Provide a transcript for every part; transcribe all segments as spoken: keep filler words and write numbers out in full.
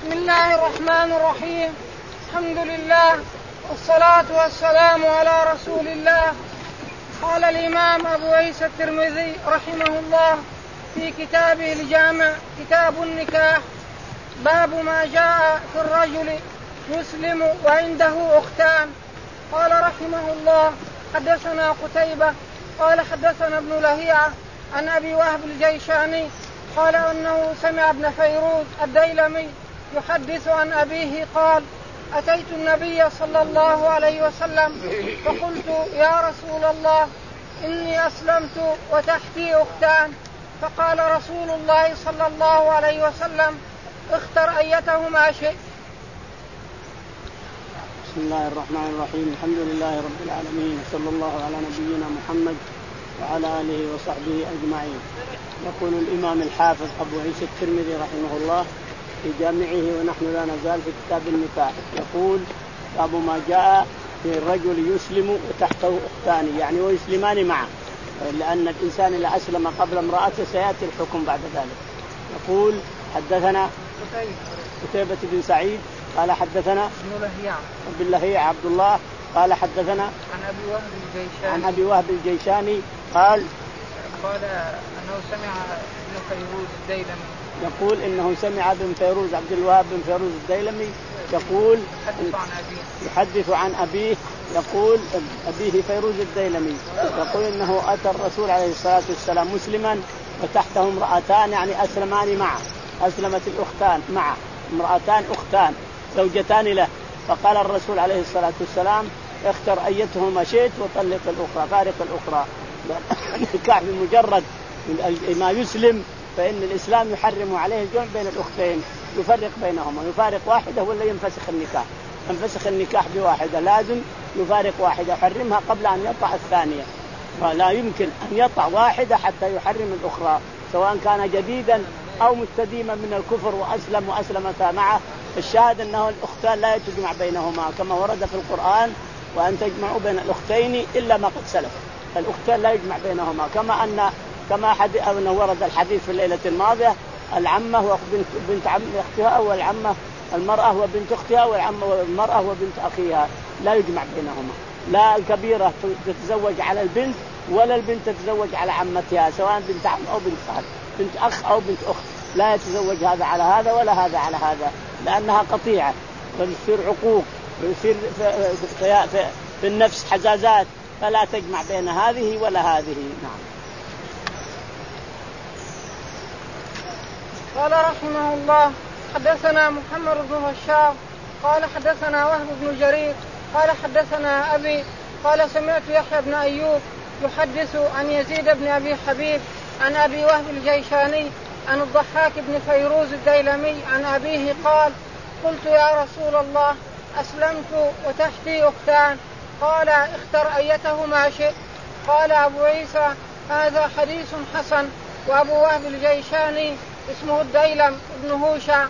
بسم الله الرحمن الرحيم. الحمد لله والصلاة والسلام على رسول الله. قال الإمام أبو عيسى الترمذي رحمه الله في كتابه الجامع كتاب النكاح باب ما جاء في الرجل يسلم وعنده أختان. قال رحمه الله حدثنا قتيبة قال حدثنا ابن لهيعة عن أبي وهب الجيشاني قال أنه سمع ابن فيروز الديلمي يحدث عن أبيه قال أتيت النبي صلى الله عليه وسلم فقلت يا رسول الله إني أسلمت وتحتي أختان، فقال رسول الله صلى الله عليه وسلم اختر أيتهما شئت. بسم الله الرحمن الرحيم. الحمد لله رب العالمين، صلى الله على نبينا محمد وعلى آله وصحبه أجمعين. يقول الإمام الحافظ أبو عيسى الترمذي رحمه الله في جامعه ونحن لا نزال في كتاب النكاح، يقول باب ما جاء في الرجل يسلم وتحته أختان، يعني ويسلمان معه، لأن الإنسان إذا أسلم قبل امرأته سيأتي الحكم بعد ذلك. يقول حدثنا قتيبة بن سعيد قال حدثنا ابن لهيعة ابن لهيعة عبد الله قال حدثنا عن أبي وهب الجيشاني عن أبي وهب الجيشاني قال قال أنه سمع ابن فيروز الديلمي يقول إنه سمع ابن فيروز عبد الوهاب بن فيروز الديلمي يقول يحدث عن أبيه يحدث عن أبيه يقول أبيه فيروز الديلمي يقول إنه أتى الرسول عليه الصلاة والسلام مسلما وتحته امرأتان، يعني أسلمان معه، أسلمت الأختان معه، امرأتان أختان زوجتان له، فقال الرسول عليه الصلاة والسلام اختر أيتهما شئت وطلق الأخرى، فارق الأخرى. النكاح بمجرد ما يسلم فإن الإسلام يحرم عليه الجمع بين الأختين، يفرق بينهما، يفارق واحدة ولا ينفسخ النكاح، ينفسخ النكاح بواحدة، لازم يفارق واحدة يحرمها قبل أن يطع الثانية، ولا يمكن أن يطع واحدة حتى يحرم الأخرى، سواء كان جديدا أو مستديما من الكفر وأسلم وأسلمتا معه. الشاهد أنه الأختان لا يتجمع بينهما كما ورد في القرآن وأن تجمعوا بين الأختين إلا ما قد سلف، الأختان لا يجمع بينهما، كما أن كما حديث أنه ورد الحديث في الليلة الماضية العمة وبنت بنت عم أختها والعمة المرأة وبنت أختها والعمة والمرأة وبنت أخيها لا يجمع بينهما، لا الكبيرة تتزوج على البنت ولا البنت تتزوج على عمتها، سواء بنت عم أو بنت خال، بنت أخ أو بنت أخت، لا يتزوج هذا على هذا ولا هذا على هذا، لأنها قطيعة ويصير عقوق ويصير في, في, في, في النفس حزازات، فلا تجمع بين هذه ولا هذه. نعم. قال رحمه الله حدثنا محمد بن بشار قال حدثنا وهب بن جرير قال حدثنا أبي قال سمعت يحيى بن أيوب يحدث عن يزيد بن أبي حبيب عن أبي وهب الجيشاني عن الضحاك بن فيروز الديلمي عن أبيه قال قلت يا رسول الله أسلمت وتحتي أختان، قال اختر أيتهما شئت. قال أبو عيسى هذا حديث حسن. وأبو وهب الجيشاني اسمه الديلم ابن هوشع.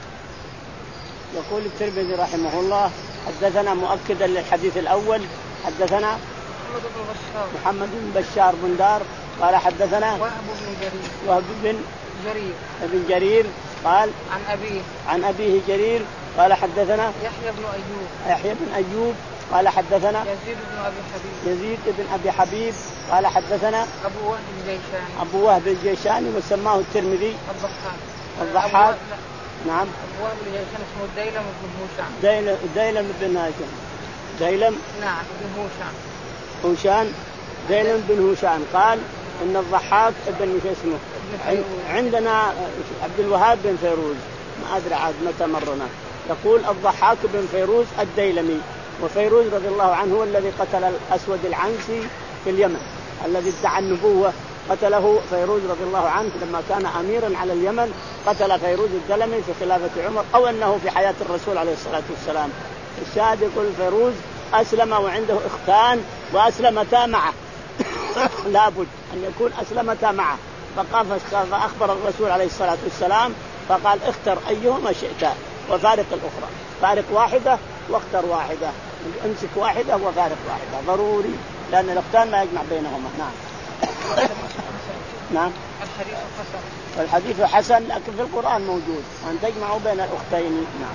يقول الترمذي رحمه الله حدثنا مؤكدا للحديث الأول حدثنا محمد بن بشار محمد بن بشار بن دار قال حدثنا وهب بن جرير وهب بن جرير ابن جرير قال عن أبيه عن أبيه جرير قال حدثنا يحيى بن أيوب يحيى بن أيوب قال حدثنا يزيد بن أبي حبيب يزيد بن أبي حبيب قال حدثنا أبو وهب الجيشاني أبو وهب الجيشاني وسماه الترمذي الضحاك الضحاك نعم. أبو وهب الجيشاني اسمه الديلم بن هوشع ديلم ديلم بن هاشم ديلم نعم بن هوشع هوشان ديلم بن هوشان قال إن الضحاك ابن مش اسمه عندنا عبد الوهاب بن فيروز ما أدري عاد متى مرنا. يقول الضحاك بن فيروز الديلمي، وفيروز رضي الله عنه هو الذي قتل الأسود العنسي في اليمن الذي ادعى النبوة، قتله فيروز رضي الله عنه لما كان أميرا على اليمن، قتل فيروز الدلمي في خلافة عمر أو أنه في حياة الرسول عليه الصلاة والسلام. الشاهد يقول فيروز أسلم وعنده اختان وأسلمتا معه لابد أن يكون أسلمتا معه، فأخبر الرسول عليه الصلاة والسلام فقال اختر أيهما شئت وفارق الأخرى، فارق واحدة واختر واحدة، امسك واحدة وفارق واحدة ضروري، لأن الاختان ما يجمع بينهما. نعم. نعم. الحديث حسن. والحديث حسن لكن في القرآن موجود أن تجمعوا بين الأختين. نعم.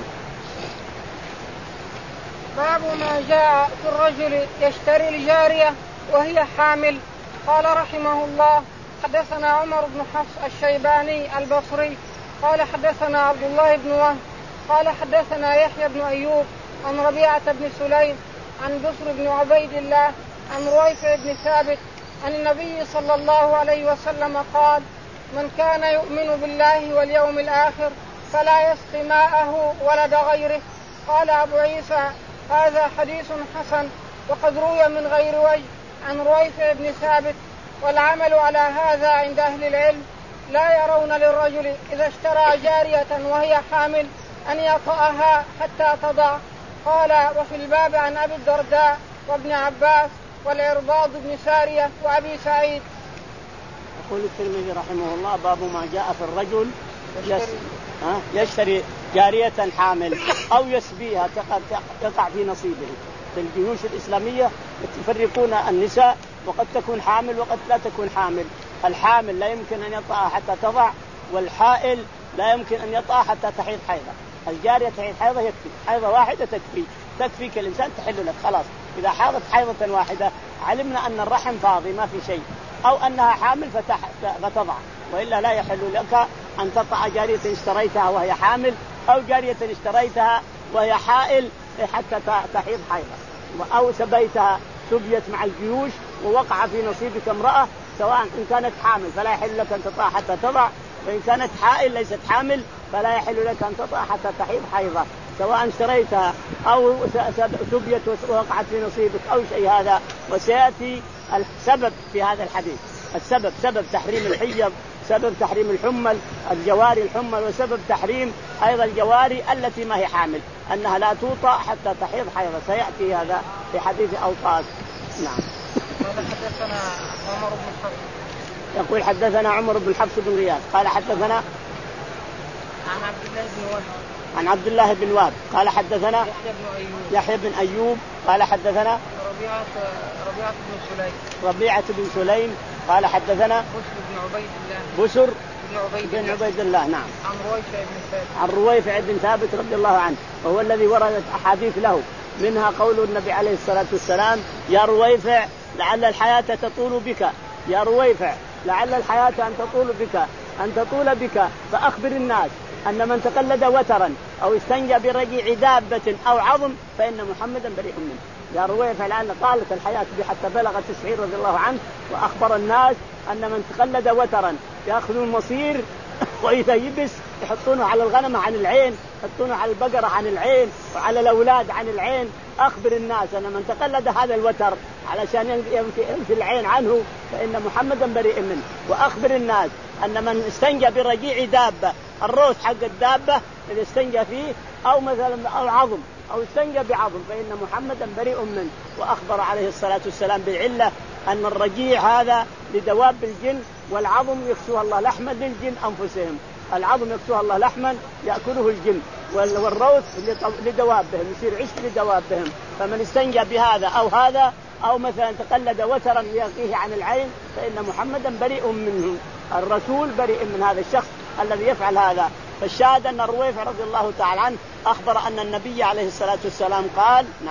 باب ما جاء في الرجل يشتري الجارية وهي حامل. قال رحمه الله حدثنا عمر بن حفص الشيباني البصري قال حدثنا عبد الله بن وهب قال حدثنا يحيى بن أيوب عن ربيعة بن سليم عن بصر بن عبيد الله عن رويفع بن ثابت عن النبي صلى الله عليه وسلم قال من كان يؤمن بالله واليوم الآخر فلا يسقي ماءه ولد غيره. قال أبو عيسى هذا حديث حسن وقد روي من غير وجه عن رويفع بن ثابت. والعمل على هذا عند أهل العلم لا يرون للرجل إذا اشترى جارية وهي حامل أن يطأها حتى تضع. قال وفي الباب عن أبي الدرداء وابن عباس والعرباض بن سارية وأبي سعيد. يقول الترمذي رحمه الله باب ما جاء في الرجل يشتري جارية حامل أو يسبيها تقع في نصيبه. في الجيوش الإسلامية يفرقون النساء وقد تكون حامل وقد لا تكون حامل. الحامل لا يمكن أن يطأها حتى تضع والحائل لا يمكن أن يطأها حتى تحيض حيضة. الجارية تحيض حيضة يكفي حيضة واحدة تكفي تكفي كالإنسان تحل لك خلاص. إذا حاضت حيضة واحدة علمنا أن الرحم فاضي ما في شيء أو أنها حامل فتضع وإلا لا يحل لك أن تطأ جارية اشتريتها وهي حامل أو جارية اشتريتها وهي حائل حتى تحيض حيضة أو سبيتها سبيت مع الجيوش ووقع في نصيبك امرأة سواء إن كانت حامل فلا يحل لك أن تطأ حتى تضع وإن كانت حائل ليست حامل فلا يحل لك أن تطأ حتى تحيض حيضة سواء اشتريتها أو سبيت ووقعت في نصيبك أو شيء هذا. وسيأتي السبب في هذا الحديث السبب سبب تحريم الحيض سبب تحريم الحمل الجواري الحمل وسبب تحريم أيضا الجواري التي ما هي حامل أنها لا توطأ حتى تحيض حيضة. سيأتي هذا في حديث أوطاس. نعم. قال حدثنا عمر بن حفص. يقول حدثنا عمر بن حفص بن غياث قال حدثنا عن عبد الله بن وهب عن عبد الله بن وهب قال حدثنا يحيى بن أيوب يحيى بن أيوب قال حدثنا ربيعة ربيعة بن سليم ربيعة بن سليم قال حدثنا بسر بن عبيد الله بسر بن عبيد, بن عبيد الله. نعم. عن رويفع بن ثابت عن رويفع بن ثابت رضي الله عنه وهو الذي وردت أحاديث له منها قول النبي عليه الصلاة والسلام يا رويفع لعل الحياة تطول بك يا رويفع لعل الحياة أن تطول بك أن تطول بك فأخبر الناس أن من تقلد وترا أو استنجى برجيع دابة أو عظم فإن محمدا بريء منه. يا رويفع لأن طالت الحياة به حتى بلغ تسعين رضي الله عنه وأخبر الناس أن من تقلد وترا يأخذون المصير وإذا يبس يحطونه على الغنم عن العين يحطونه على البقرة عن العين وعلى الأولاد عن العين. أخبر الناس أن من تقلد هذا الوتر علشان ينفي العين عنه فإن محمدا بريء منه. وأخبر الناس أن من استنجى برجيع دابة الروس حق الدابة إذا استنجى فيه أو مثلا أو عظم أو استنجى بعظم فإن محمدا بريء منه. وأخبر عليه الصلاة والسلام بالعلة أن الرجيع هذا لدواب الجن والعظم يكسوها الله لحما للجن أنفسهم. العظم يكسوها الله لحما يأكله الجن والروث لدوابهم يصير عشق لدوابهم. فمن استنجى بهذا أو هذا أو مثلا تقلد وترا ليقيه عن العين فإن محمدا بريء منه. الرسول بريء من هذا الشخص الذي يفعل هذا. فالشاهد أن رويفع رضي الله تعالى عنه أخبر أن النبي عليه الصلاة والسلام قال نعم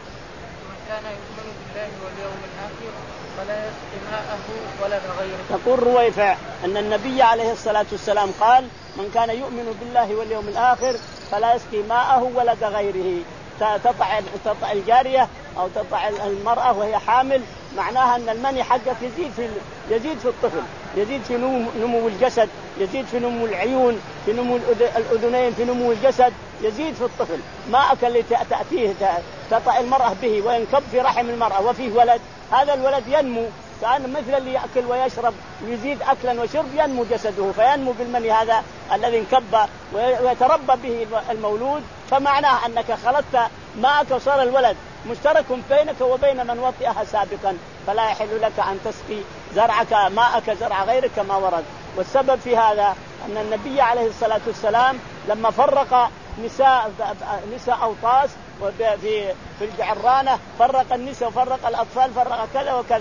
من كان يؤمن بالله واليوم الآخر فلا يسقي ماءه ولا غيره. يقول رويفع أن النبي عليه الصلاة والسلام قال من كان يؤمن بالله واليوم الآخر فلا يسقي ماءه ولا غيره. تطع تطع الجارية أو تطع المرأة وهي حامل معناها أن المني حقك يزيد في يزيد في الطفل يزيد في نمو, نمو الجسد يزيد في نمو العيون في نمو الأذنين في نمو الجسد يزيد في الطفل. ماءك اللي تأتيه تطع المرأة به وينكب في رحم المرأة وفيه ولد هذا الولد ينمو كأن مثل اللي يأكل ويشرب ويزيد أكلا وشرب ينمو جسده فينمو بالمني هذا الذي انكب ويتربى به المولود. فمعناه أنك خلطت ماءك وصار الولد مشترك بينك وبين من وطئها سابقا فلا يحل لك أن تسقي زرعك ماءك زرع غيرك كما ورد. والسبب في هذا أن النبي عليه الصلاة والسلام لما فرق نساء نساء أوطاس في في الجعرانة فرق النساء وفرق الأطفال فرق كذا وكذا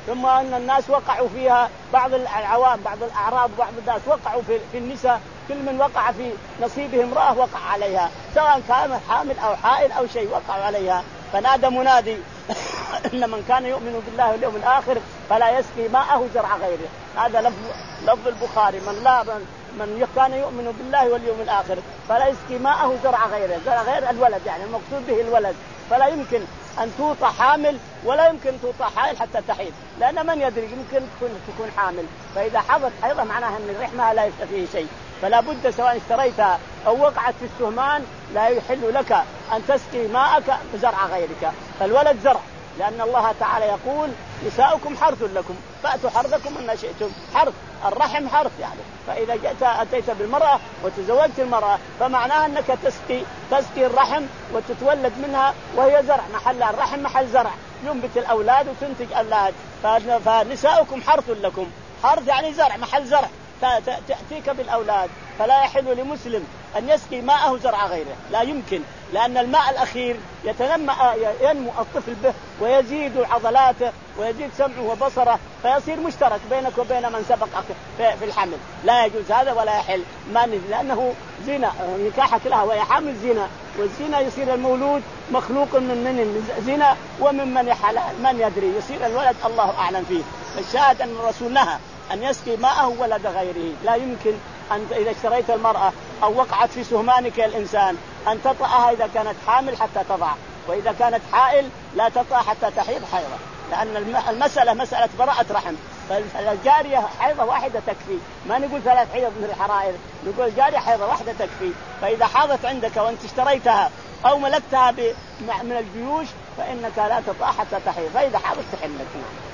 ثم أن الناس وقعوا فيها، بعض العوام بعض الأعراب بعض الناس وقعوا في, في النساء، كل من وقع في نصيبه امرأة وقع عليها، سواء كان حامل أو حائل أو شيء وقع عليها. فنادى منادي إن من كان يؤمن بالله واليوم الآخر فلا يسقي ماءه زرع غيره. هذا لفظ لفظ البخاري، من لا من, من كان يؤمن بالله واليوم الآخر فلا يسقي ماءه زرع غيره. زرع غير الولد، يعني المقصود به الولد. فلا يمكن أن توطى حامل ولا يمكن توطى حائل حتى تحيض، لأن من يدري يمكن تكون تكون حامل، فإذا حضت حيضة معناها أن رحمها لا يفتى فيه شيء. فلا بد سواء اشتريتها أو وقعت في السهمان لا يحل لك أن تسقي ماءك بزرع غيرك. فالولد زرع، لأن الله تعالى يقول نساؤكم حرث لكم فأتوا حرثكم أن شئتم. حرث الرحم حرث يعني، فإذا جئت أتيت بالمرأة وتزوجت المرأة فمعناها أنك تسقي تسقي الرحم وتتولد منها وهي زرع، محل الرحم محل زرع ينبت الأولاد وتنتج أولاد. فنساؤكم حرث لكم، حرث يعني زرع محل زرع تأتيك بالأولاد. فلا يحل لمسلم أن يسقي ماءه زرع غيره، لا يمكن، لأن الماء الأخير يتنمى ينمو الطفل به ويزيد عضلاته ويزيد سمعه وبصره، فيصير مشترك بينك وبين من سبقك في الحمل. لا يجوز هذا ولا يحل، ما لأنه زنا، نكاحك لها وهي حامل زنا، والزنا يصير المولود مخلوق من من زنا ومن من حلال من يدري، يصير الولد الله أعلم فيه. الشاهد أن الرسول نهى أن يسقي ماءه ولد غيره. لا يمكن أن إذا اشتريت المرأة أو وقعت في سهمانك الإنسان أن تطأها إذا كانت حامل حتى تضع، وإذا كانت حائل لا تطأ حتى تحيض حيضة، لأن المسألة مسألة براءة رحم. فالجارية حيضة واحدة تكفي، ما نقول ثلاث حيض من الحرائر، نقول جارية حيضة واحدة تكفي. فإذا حاضت عندك وأنت اشتريتها أو ملكتها من الجيوش فإنك لا تطأ حتى تحيض، فإذا حاضت تحلت.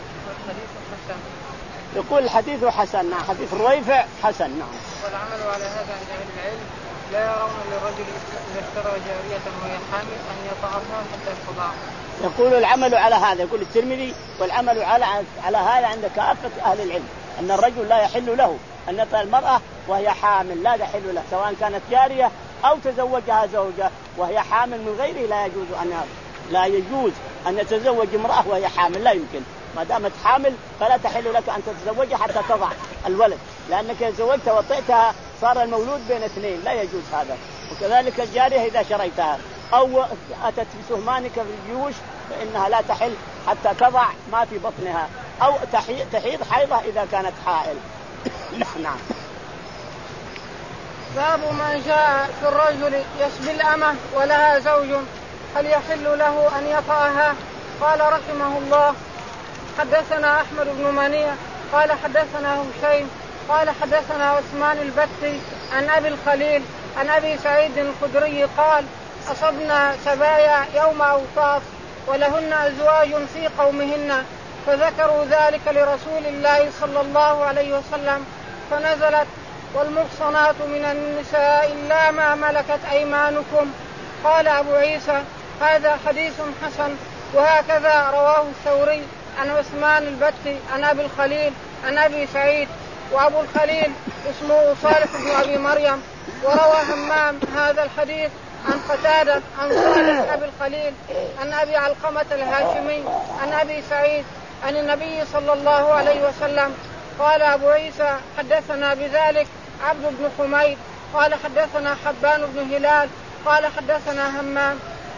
يقول الحديث حسن، نعم، حديث رويفع حسن. نعم. والعمل على هذا عند أهل العلم، لا يرون للرجل إذا اشترى جارية وهي حامل أن يطأها حتى تضع. يقول العمل على هذا، يقول الترمذي والعمل على على هذا عند كافة أهل العلم، أن الرجل لا يحل له أن يطأ المرأة وهي حامل، لا يحل له، سواء كانت جارية أو تزوجها زوجة وهي حامل من غيره، لا يجوز أن لا يجوز أن يتزوج امرأة وهي حامل، لا يمكن. ما دامت حامل فلا تحل لك أن تتزوجها حتى تضع الولد، لأنك إذا زوجتها وطئتها صار المولود بين اثنين، لا يجوز هذا. وكذلك الجارية إذا شريتها أو أتت في سهمانك في الجيوش فإنها لا تحل حتى تضع ما في بطنها، أو تحيض حيضة إذا كانت حائل. نعم. باب ما جاء في الرجل يسبي الأمة ولها زوج، هل يحل له أن يطأها؟ قال رحمه الله: حدثنا أحمد بن منيع قال حدثنا هشيم قال حدثنا عثمان البتي عن أبي الخليل عن أبي سعيد الخدري قال: أصبنا سبايا يوم أوطاس ولهن أزواج في قومهن، فذكروا ذلك لرسول الله صلى الله عليه وسلم، فنزلت: والمحصنات من النساء إلا ما ملكت أيمانكم. قال أبو عيسى: هذا حديث حسن. وهكذا رواه الثوري عن عثمان البتي عن أبي الخليل عن أبي سعيد، وأبو الخليل اسمه صالح بن أبي مريم. وروى همام هذا الحديث عن قتادة عن صالح أبي الخليل عن أبي علقمة الهاشمي عن أبي سعيد عن النبي صلى الله عليه وسلم. قال أبو عيسى: حدثنا بذلك عبد بن حميد قال حدثنا حبان بن هلال قال حدثنا همام.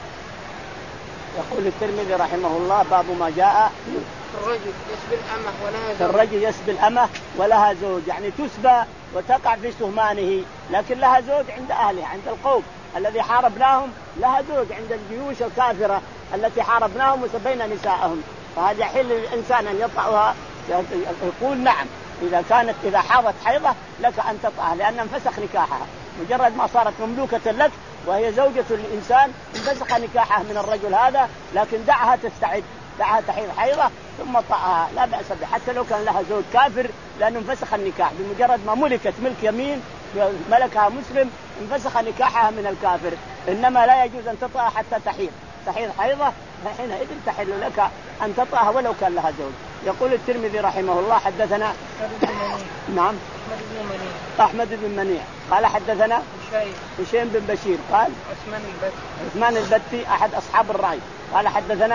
يقول الترمذي رحمه الله: باب ما جاء الرجل يسبي الأمة ولها زوج. الرجل يسبي الأمة ولها زوج، يعني تسبى وتقع في سهمانه، لكن لها زوج عند أهلها، عند القوم الذي حاربناهم، لها زوج عند الجيوش الكافرة التي حاربناهم وسبينا نساءهم، فهذا يحل للإنسان أن يطأها. يقول: نعم، إذا كانت إذا حاضت حيضة لك أن تطأها، لأن انفسخ نكاحها، مجرد ما صارت مملوكة لك وهي زوجة الإنسان انفسخ نكاحها من الرجل هذا، لكن دعها تستعد، دعها تحيض حيضة ثم طأها، لا بأس به، حتى لو كان لها زوج كافر، لأنه انفسخ النكاح بمجرد ما ملكت ملك يمين ملكها مسلم انفسخ نكاحها من الكافر. إنما لا يجوز أن تطأها حتى تحيض تحيض حيضة، فحينئذ تحل لك أن تطأها ولو كان لها زوج. يقول الترمذي رحمه الله: حدثنا نعم أحمد بن منيع قال حدثنا هشيم بن بشير قال عثمان البتي عثمان البتي أحد أصحاب الرأي قال حدثنا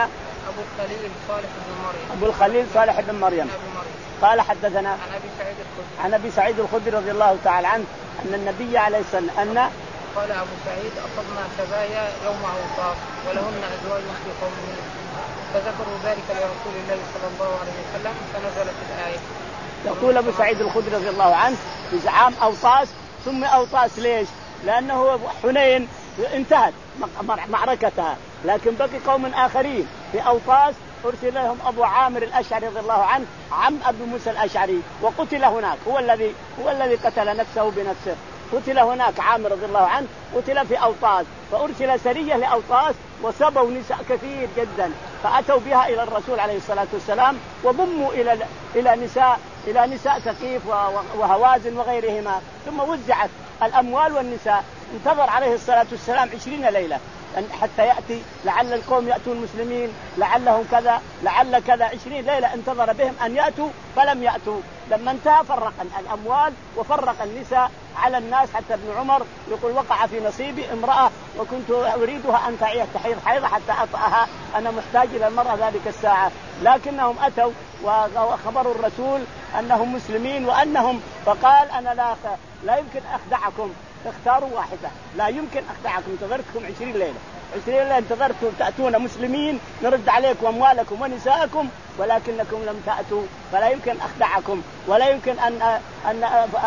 أبو الخليل صالح بن مريم. أبو الخليل صالح بن مريم قال حدثنا عن أبي سعيد الخدري عن أبي سعيد الخدري رضي الله تعالى عنه أن النبي عليه الصلاة والسلام أن قال أبو سعيد أصبنا سبايا يوم عوطاس ولهن أزواج في قومهن فذكروا ذلك لرسول الله صلى الله عليه وسلم فنزلت الآية. يقول أبو سعيد الخدري رضي الله عنه في عام أوطاس ثم أوطاس ليش؟ لأنه حنين انتهت معركتها لكن بقي قوم آخرين في أوطاس أرسل لهم أبو عامر الأشعري رضي الله عنه عم أبي موسى الأشعري وقتل هناك هو الذي هو الذي قتل نفسه بنفسه قتل هناك عامر رضي الله عنه قتل في أوطاس فأرسل سرية لأوطاس وسبوا نساء كثير جدا فأتوا بها إلى الرسول عليه الصلاة والسلام وضموا إلى إلى نساء إلى نساء ثقيف وهوازن وغيرهما ثم وزعت الأموال والنساء. انتظر عليه الصلاة والسلام عشرين ليلة حتى يأتي لعل القوم يأتوا المسلمين لعلهم كذا لعل كذا عشرين ليلة انتظر بهم أن يأتوا فلم يأتوا. لما انتهى فرق الأموال وفرق النساء على الناس حتى ابن عمر يقول وقع في نصيبي امرأة وكنت أريدها أن تحيض حيضة حتى أطأها أنا محتاج إلى المرأة ذلك الساعة لكنهم أتوا وخبروا الرسول أنهم مسلمين وأنهم فقال أنا لا لا يمكن أخدعكم اختاروا واحدة لا يمكن أخدعكم انتظرتكم عشرين ليلة عشرين ليلة انتظرتم تأتون مسلمين نرد عليكم أموالكم ونساءكم ولكنكم لم تأتوا فلا يمكن أخدعكم ولا يمكن أن أن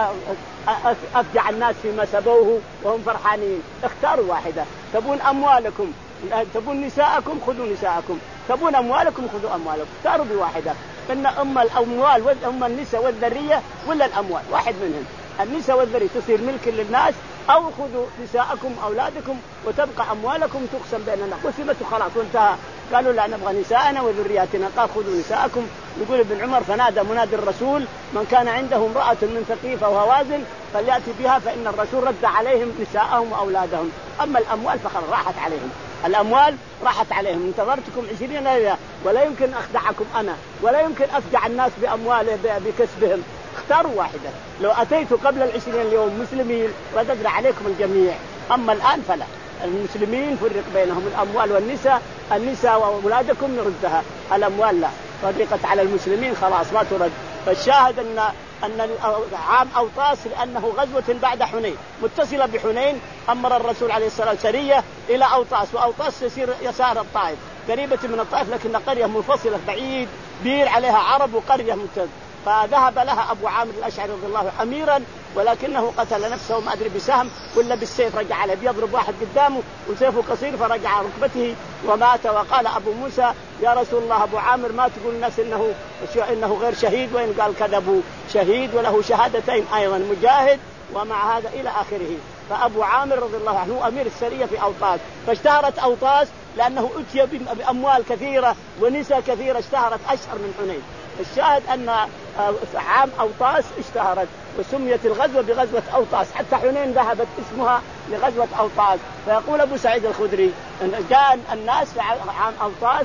أفجع الناس فيما سبوه وهم فرحانين. اختاروا واحدة تبون أموالكم تبون نساءكم خذوا نساءكم تبون أموالكم خذوا أموالكم اختاروا بواحدة إن أما الأموال وأما النساء والذرية ولا الأموال واحد منهم النساء والذرية تصير ملك للناس أو خذوا نساءكم أولادكم وتبقى أموالكم تقسم بيننا قسمت خلاص وانتهى. قالوا لا نبغى نساءنا وذرياتنا قال خذوا نساءكم. يقول ابن عمر فنادى منادي الرسول من كان عنده امرأة من ثقيفة وهوازن فليأتي بها فإن الرسول رد عليهم نساءهم وأولادهم أما الأموال فخلاص راحت عليهم الأموال راحت عليهم انتظرتكم عشرين ليلة ولا يمكن أخدعكم أنا ولا يمكن أفجع الناس بأموالهم بكسبهم اختاروا واحدة. لو أتيت قبل العشرين اليوم مسلمين رددنا عليكم الجميع أما الآن فلا المسلمين فرق بينهم الأموال والنساء النساء وأولادكم نردها الأموال لا فرقت على المسلمين خلاص ما ترد. فالشاهد أن أن عام أوطاس لأنه غزوة بعد حنين متصلة بحنين أمر الرسول عليه الصلاة والسلام سرية إلى أوطاس وأوطاس يسير يسار الطائف قريبة من الطائف لكن قرية منفصلة بعيد بير عليها عرب وقرية ممتازة فذهب لها أبو عامر الأشعري رضي الله أميرا ولكنه قتل نفسه ما أدري بسهم ولا بالسيف رجع عليه بيضرب واحد قدامه وسيفه قصير فرجع على ركبته ومات. وقال أبو موسى يا رسول الله أبو عامر ما تقول الناس إنه إنه غير شهيد وإن قال كذبوا شهيد وله شهادتين أيضا مجاهد ومع هذا إلى آخره. فأبو عامر رضي الله عنه أمير السرية في أوطاس فاشتهرت أوطاس لأنه أتي بأموال كثيرة ونساء كثيرة اشتهرت أشهر من حنين. الشاهد أن عام أوطاس اشتهرت وسميت الغزوة بغزوة أوطاس حتى حنين ذهبت اسمها لغزوة أوطاس. فيقول أبو سعيد الخدري أن جاء الناس في عام أوطاس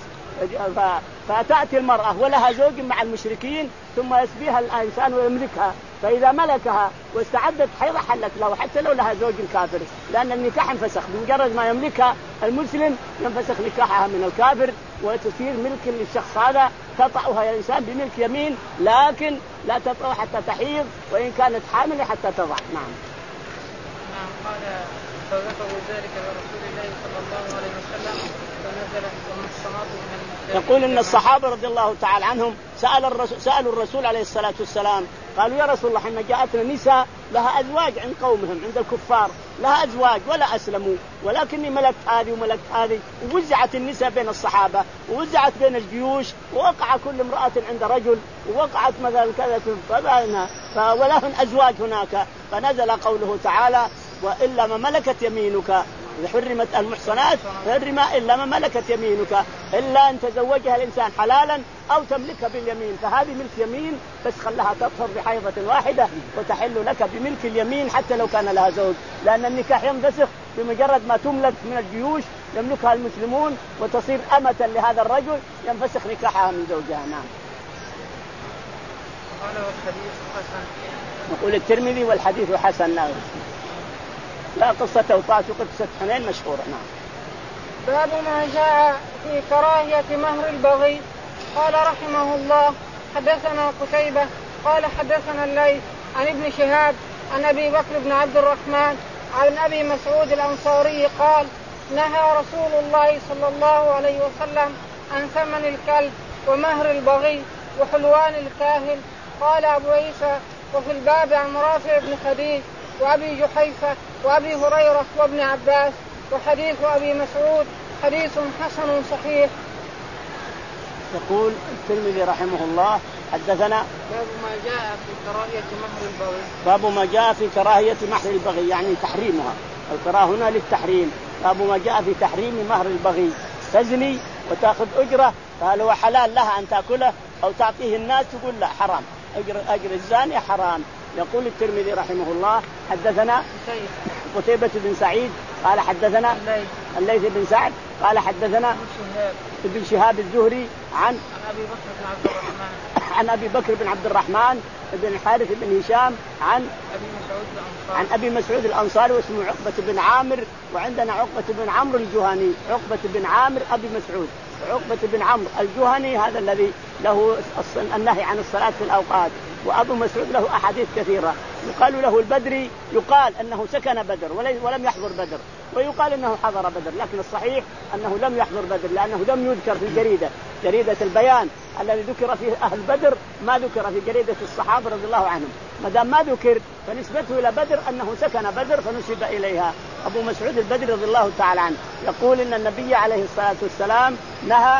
فتأتي المرأة ولها زوج مع المشركين ثم يسبيها الإنسان ويملكها فإذا ملكها واستعدت حيضة حلت له حتى لو لها زوج كافر لأن النكاح انفسخ بمجرد ما يملكها المسلم ينفسخ نكاحها من الكافر وتصير ملك للشخص هذا تطأها يا إنسان بملك يمين لكن لا تطأ حتى تحيض وإن كانت حامل حتى تضع. نعم. نعم قال فذكروا ذلك لرسول الله صلى الله عليه وسلم فنزل المحصنات من المؤمنين. يقول إن الصحابة رضي الله تعالى عنهم سأل الرسول سألوا الرسول عليه الصلاة والسلام قالوا يا رسول الله إن جاءتنا نساء لها أزواج عند قومهم عند الكفار لها أزواج ولا أسلموا ولكني ملكت هذه وملكت هذه ووزعت النساء بين الصحابة ووزعت بين الجيوش ووقع كل امرأة عند رجل ووقعت مثلا كذا ولهن أزواج هناك. فنزل قوله تعالى وإلا ما ملكت يمينك حرمت المحصنات حرم إلا ما ملكت يمينك إلا أن تزوجها الإنسان حلالا أو تملكها باليمين فهذه ملك يمين بس خلها تطهر بحيضة واحدة وتحل لك بملك اليمين حتى لو كان لها زوج لأن النكاح ينفسخ بمجرد ما تملك من الجيوش يملكها المسلمون وتصير أمة لهذا الرجل ينفسخ نكاحها من زوجها. نعم. قال والحديث حسن. نقول الترمذي والحديث حسن. لا لا قصة أوطاس وقصة حنين مشهورة. نعم. باب ما جاء في كراهية مهر البغي. قال رحمه الله حدثنا قتيبة قال حدثنا الليث عن ابن شهاب عن أبي بكر بن عبد الرحمن عن أبي مسعود الأنصاري قال نهى رسول الله صلى الله عليه وسلم عن ثمن الكلب ومهر البغي وحلوان الكاهن. قال أبو عيسى وفي الباب عن رافع بن خديج وأبي جحيفة وأبي هريرة وابن عباس. وحديث أبي مسعود حديث حسن صحيح. يقول الترمذي رحمه الله حدثنا باب ما جاء في كراهية مهر البغي. باب ما جاء في كراهية مهر البغي يعني تحريمها، الكراهة هنا للتحريم. باب ما جاء في تحريم مهر البغي، تزني وتأخذ أجرة، فهل هو حلال لها أن تأكله أو تعطيه الناس؟ تقول لا حرام، أجر, أجر الزاني حرام. يقول الترمذي رحمه الله حدثنا قتيبة بن سعيد قال حدثنا الليث بن سعد قال حدثنا ابن شهاب الزهري عن أبي بكر بن عبد الرحمن عن أبي بكر بن عبد الرحمن بن الحارث بن هشام عن أبي مسعود الأنصاري عن أبي مسعود الأنصاري واسمه عقبة بن عامر، وعندنا عقبة بن عمرو الجهني، عقبة بن عامر أبي مسعود، عقبة بن عمرو الجهني هذا الذي له النهي عن الصلاة في الأوقات. وأبو مسعود له أحاديث كثيرة، يقال له البدري، يقال أنه سكن بدر ولم يحضر بدر، ويقال أنه حضر بدر، لكن الصحيح أنه لم يحضر بدر لأنه لم يذكر في الجريدة جريدة البيان الذي ذكر فيه أهل بدر، ما ذكر في جريدة الصحابة رضي الله عنهم. ما دام ما ذكر فنسبته إلى بدر أنه سكن بدر فنسب إليها. أبو مسعود البدري رضي الله تعالى عنه يقول إن النبي عليه الصلاة والسلام نهى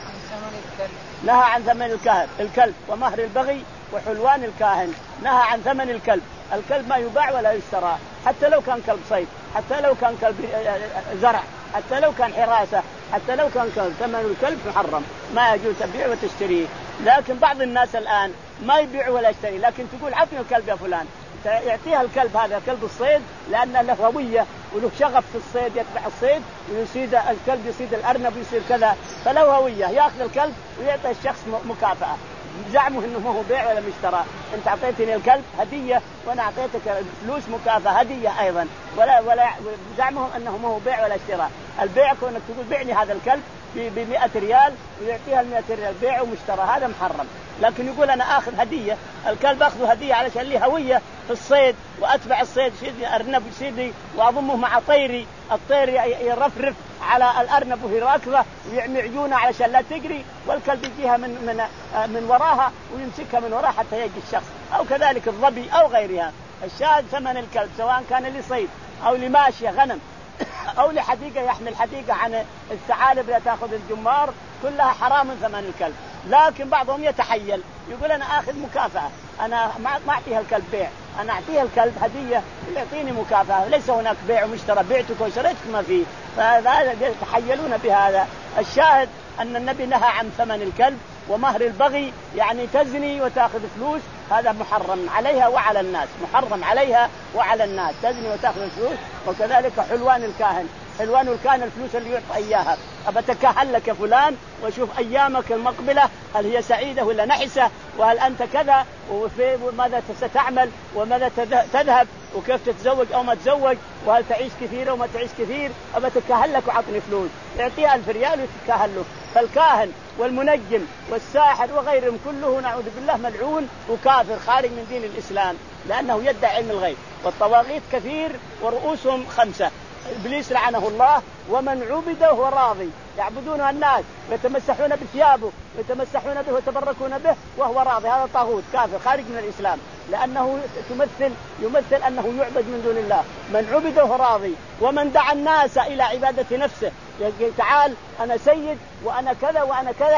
نهى عن ثمن الكلب الكلب ومهر البغي وحلوان الكاهن. نهى عن ثمن الكلب، الكلب ما يباع ولا يشترى، حتى لو كان كلب صيد، حتى لو كان كلب زرع، حتى لو كان حراسة، حتى لو كان كلب، ثمن الكلب محرم، ما يجوز تبيع وتشتريه. لكن بعض الناس الآن ما يبيع ولا يشتري، لكن تقول عطني الكلب يا فلان، يعطيها الكلب هذا كلب الصيد لأنه له هوية وله شغف في الصيد، يتبع الصيد ويصيد الكلب، يصيد الأرنب، يصير كذا، فله هوية، يأخذ الكلب ويعطي الشخص مكافأة. زعموا انه ما هو بيع ولا مشترى، انت اعطيتني الكلب هديه وانا اعطيتك فلوس مكافاه هديه ايضا، ولا ولا زعمهم انه ما هو بيع ولا اشتراء. البيع كونك تقول بيعني هذا الكلب ب مئة ريال ويعطيها ال مئة ريال، بيع ومشترى، هذا محرم. لكن يقول انا اخذ هديه، الكلب اخذه هديه علشان لي هويه في الصيد، واتبع الصيد، يصيدني ارنب يصيدني واضمه مع طيري، الطير يرفرف على الارنب وهي راكبه ويعمي عيونها علشان لا تجري، والكلب يجيها من من من وراها ويمسكها من وراها حتى يجي الشخص، او كذلك الظبي او غيرها. الشاهد ثمن الكلب سواء كان لصيد او لماشيه غنم او لحديقه يحمل حديقه عن الثعالب لا تاخذ الجمار، كلها حرام ثمن الكلب. لكن بعضهم يتحيل يقول انا اخذ مكافاه، انا ما اعطيها الكلب بيع، انا اعطيها الكلب هديه يعطيني مكافاه، ليس هناك بيع ومشترى، بعتك وشريتك ما فيه، فهذا يتحيلون بهذا. الشاهد ان النبي نهى عن ثمن الكلب ومهر البغي، يعني تزني وتاخذ فلوس، هذا محرم عليها وعلى الناس، محرم عليها وعلى الناس، تزني وتاخذ فلوس. وكذلك حلوان الكاهن، حلوان الكاهن الفلوس اللي يعطى اياها، أبتكهل لك فلان وشوف ايامك المقبله هل هي سعيده ولا نحسه، وهل انت كذا، وماذا ستعمل، وماذا تذهب، وكيف تتزوج او ما تتزوج، وهل تعيش كثير او ما تعيش كثير، أبتكهل لك وعطني فلوس، يعطيها ألف ريال ويتكهل له. فالكاهن والمنجم والساحر وغيرهم كله نعوذ بالله ملعون وكافر خارج من دين الإسلام، لأنه يدعي علم الغيب. والطواغيت كثير ورؤوسهم خمسة، إبليس لعنه الله ومن عبده وهو راضي، يعبدون الناس ويتمسحون بثيابه ويتمسحون به ويتبركون به وهو راضي، هذا طاغوت كافر خارج من الإسلام، لأنه تمثل يمثل أنه يعبد من دون الله. من عبده وهو راضي، ومن دعا الناس إلى عبادة نفسه، يقول تعال أنا سيد وأنا كذا وأنا كذا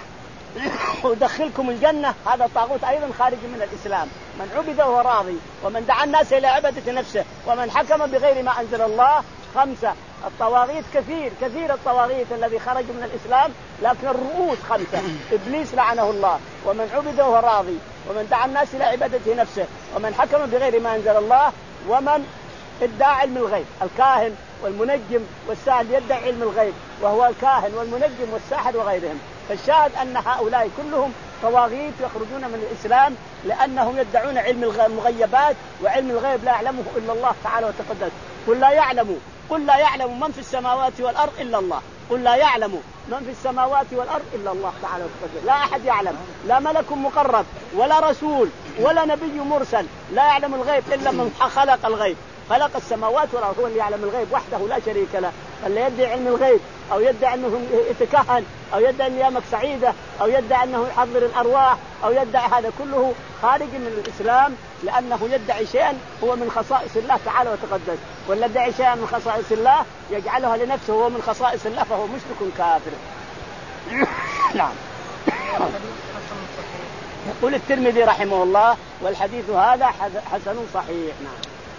ودخلكم الجنة، هذا طاغوت أيضا خارج من الإسلام. من عبده وهو راضي، ومن دعا الناس إلى عبادة نفسه، ومن حكم بغير ما أنزل الله، خمسة. الطواغيت كثير كثير الطواغيت الذي خرج من الإسلام، لكن الرؤوس خمسة، إبليس لعنه الله، ومن عبده وهو راضي، ومن دعا الناس إلى عبادة نفسه، ومن حكم بغير ما أنزل الله، ومن ادعى علم الغيب، الكاهن والمنجم والساحر يدعي علم الغيب، وهو الكاهن والمنجم والساحر وغيرهم. فالشاهد أن هؤلاء كلهم طواغيت يخرجون من الإسلام، لأنهم يدعون علم المغيبات، وعلم الغيب لا يعلمه إلا الله تعالى وتقدس. قل لا يعلم قل لا يعلم من في السماوات والأرض إلا الله، قل لا يعلم من في السماوات والأرض إلا الله تعالى وتقدس. لا أحد يعلم، لا ملك مقرب ولا رسول ولا نبي مرسل لا يعلم الغيب إلا من خلق الغيب، خلق السماوات والأرض، هو اللي يعلم الغيب وحده لا شريك له. اللي يدعي علم الغيب أو يدعي أنه يتكهن أو يدعي أن أيامك سعيدة أو يدعي أنه يحضر الأرواح أو يدعي هذا كله خارج من الإسلام، لأنه يدعي شيئا هو من خصائص الله تعالى وتقدس، ولا يدعي شيئا من خصائص الله يجعلها لنفسه هو من خصائص الله فهو مشرك كافر. نعم. يقول الترمذي رحمه الله والحديث هذا حسن صحيح. نعم.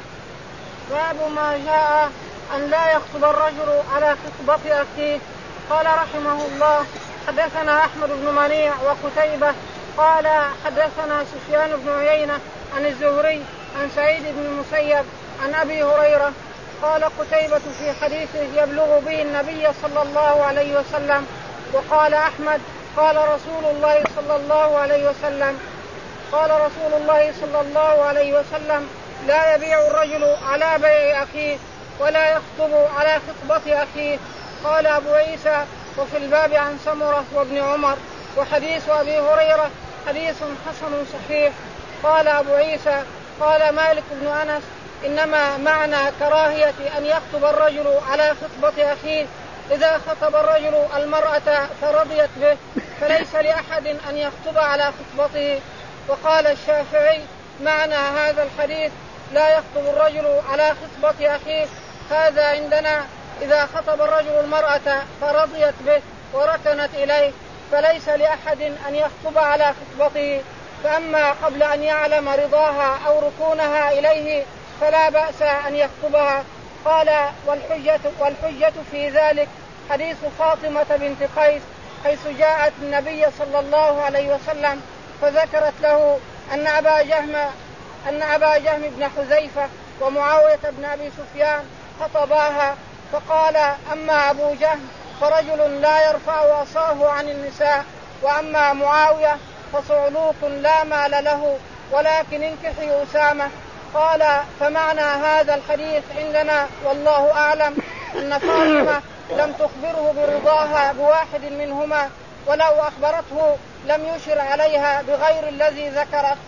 باب ما جاء أن لا يخطب الرجل على خطبة أخيه. قال رحمه الله حدثنا أحمد بن منيع وقتيبة قال حدثنا سفيان بن عيينة عن الزهري عن سعيد بن المسيب عن أبي هريرة قال قتيبة في حديثه يبلغ به النبي صلى الله عليه وسلم. وقال أحمد قال رسول الله صلى الله عليه وسلم قال رسول الله صلى الله عليه وسلم لا يبيع الرجل على بيع أخيه ولا يخطب على خطبة أخيه. قال أبو عيسى وفي الباب عن سمرة وابن عمر. وحديث أبي هريرة حديث حسن صحيح. قال أبو عيسى قال مالك بن أنس إنما معنى كراهية أن يخطب الرجل على خطبة أخيه إذا خطب الرجل المرأة فرضيت به فليس لأحد أن يخطب على خطبته. وقال الشافعي معنى هذا الحديث لا يخطب الرجل على خطبة أخيه هذا عندنا إذا خطب الرجل المرأة فرضيت به وركنت إليه فليس لأحد أن يخطب على خطبته، فأما قبل أن يعلم رضاها أو ركونها إليه فلا بأس أن يخطبها. قال والحجة, والحجة في ذلك حديث فاطمة بنت قيس حيث جاءت النبي صلى الله عليه وسلم فذكرت له أن أبا جهم أن أبا جهم بن حذيفة ومعاوية بن أبي سفيان خطباها فقال أما أبو جهم فرجل لا يرفع عصاه عن النساء وأما معاوية فصعلوك لا مال له ولكن انكحي أسامة. قال فمعنى هذا الحديث عندنا والله أعلم أن فاطمة لم تخبره برضاها بواحد منهما ولو أخبرته لم يشر عليها بغير الذي ذكره.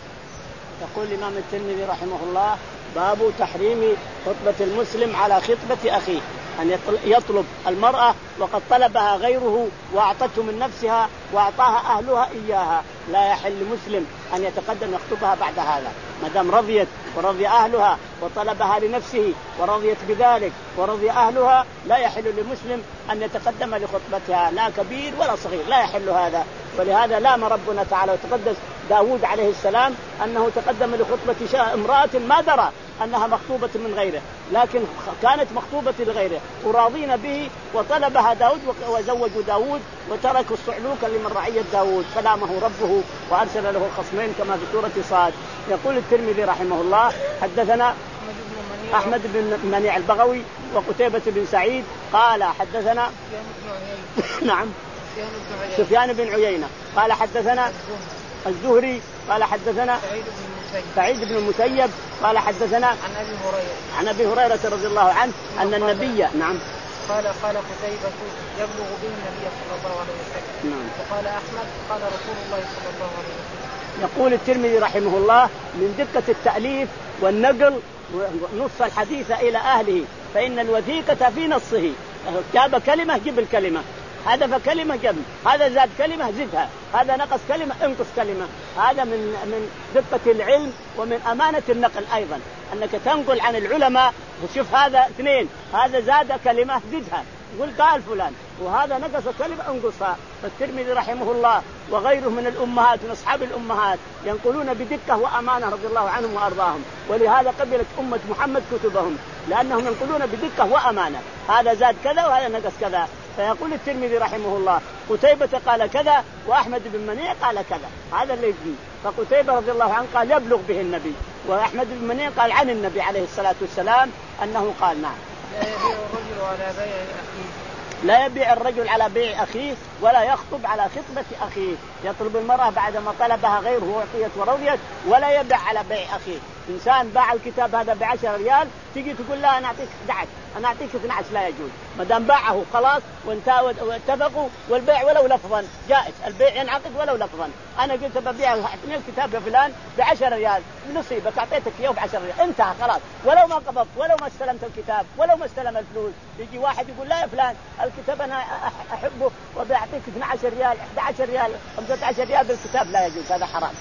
يقول الإمام الترمذي رحمه الله باب تحريم خطبة المسلم على خطبة أخيه، أن يطلب المرأة وقد طلبها غيره وأعطته من نفسها وأعطاها أهلها إياها، لا يحل لمسلم أن يتقدم يخطبها بعد هذا ما دام رضيت ورضي أهلها وطلبها لنفسه ورضيت بذلك ورضي أهلها. لا يحل لمسلم أن يتقدم لخطبتها لا كبير ولا صغير، لا يحل هذا. ولهذا لام ربنا تعالى وتقدس داود عليه السلام أنه تقدم لخطبة امرأة ما درى أنها مخطوبة من غيره، لكن كانت مخطوبة لغيره وراضين به وطلبها داود وزوجوا داود وتركوا الصعلوك لمن رعية داود فلامه ربه وأرسل له الخصمين كما في سورة صاد. يقول الترمذي رحمه الله حدثنا أحمد بن منيع البغوي وقتيبة بن سعيد قال حدثنا نعم سفيان بن عيينة قال حدثنا الزهري قال حدثنا سعيد بن المسيب قال حدثنا عن أبي هريرة عن أبي هريرة رضي الله عنه أن النبي نعم قال قال قتيبة يبلغ به النبي صلى الله عليه وسلم. نعم. وقال أحمد قال رسول الله صلى الله عليه وسلم. يقول الترمذي رحمه الله من دقة التأليف والنقل نص الحديث إلى أهله، فإن الوثيقة في نصه، جاب كلمة جب الكلمة، حذف كلمة جب، هذا زاد كلمة زدها، هذا نقص كلمة انقص كلمة. هذا من من دقة العلم ومن أمانة النقل أيضا، أنك تنقل عن العلماء وشوف هذا اثنين، هذا زاد كلمة زدها، يقول قال فلان، وهذا نقص كلمة انقصها. فالترمذي رحمه الله وغيره من الأمهات من أصحاب الأمهات ينقلون بدقة وأمانة رضي الله عنهم وأرضاهم، ولهذا قبلت أمة محمد كتبهم لأنهم ينقلون بدقة وأمانة، هذا زاد كذا وهذا نقص كذا. فيقول الترمذي رحمه الله قتيبة قال كذا وأحمد بن منيع قال كذا، هذا اللي يجي. فقتيبة رضي الله عنه قال يبلغ به النبي، وأحمد بن منيع قال عن النبي عليه الصلاة والسلام أنه قال نعم لا يبيع الرجل على بيع أخيه لا يبيع الرجل على بيع أخيه ولا يخطب على خطبة أخيه، يطلب المرأة بعدما طلبها غيره وعطيت ورضيت، ولا يبيع على بيع أخيه. إنسان باع الكتاب هذا بعشرة ريال تيجي تقول لا أنا أعطيك أحد عشر أنا أعطيك اثني عشر، لا يجوز. ما دام باعه خلاص واتفقوا، والبيع ولو لفظا جائز، البيع ينعقد ولو لفظا. أنا قلت ببيع الكتاب يا فلان بعشرة ريال، نصيبك أعطيتك إياه بعشرة ريال، انتهى خلاص، ولو ما قبضت ولو ما استلمت الكتاب ولو ما استلم الفلوس. يجي واحد يقول لا يا فلان الكتاب أنا أحبه وبيعطيك اثني عشر ريال أحد عشر ريال خمسة عشر ريال بالكتاب، لا يجوز، هذا حرام.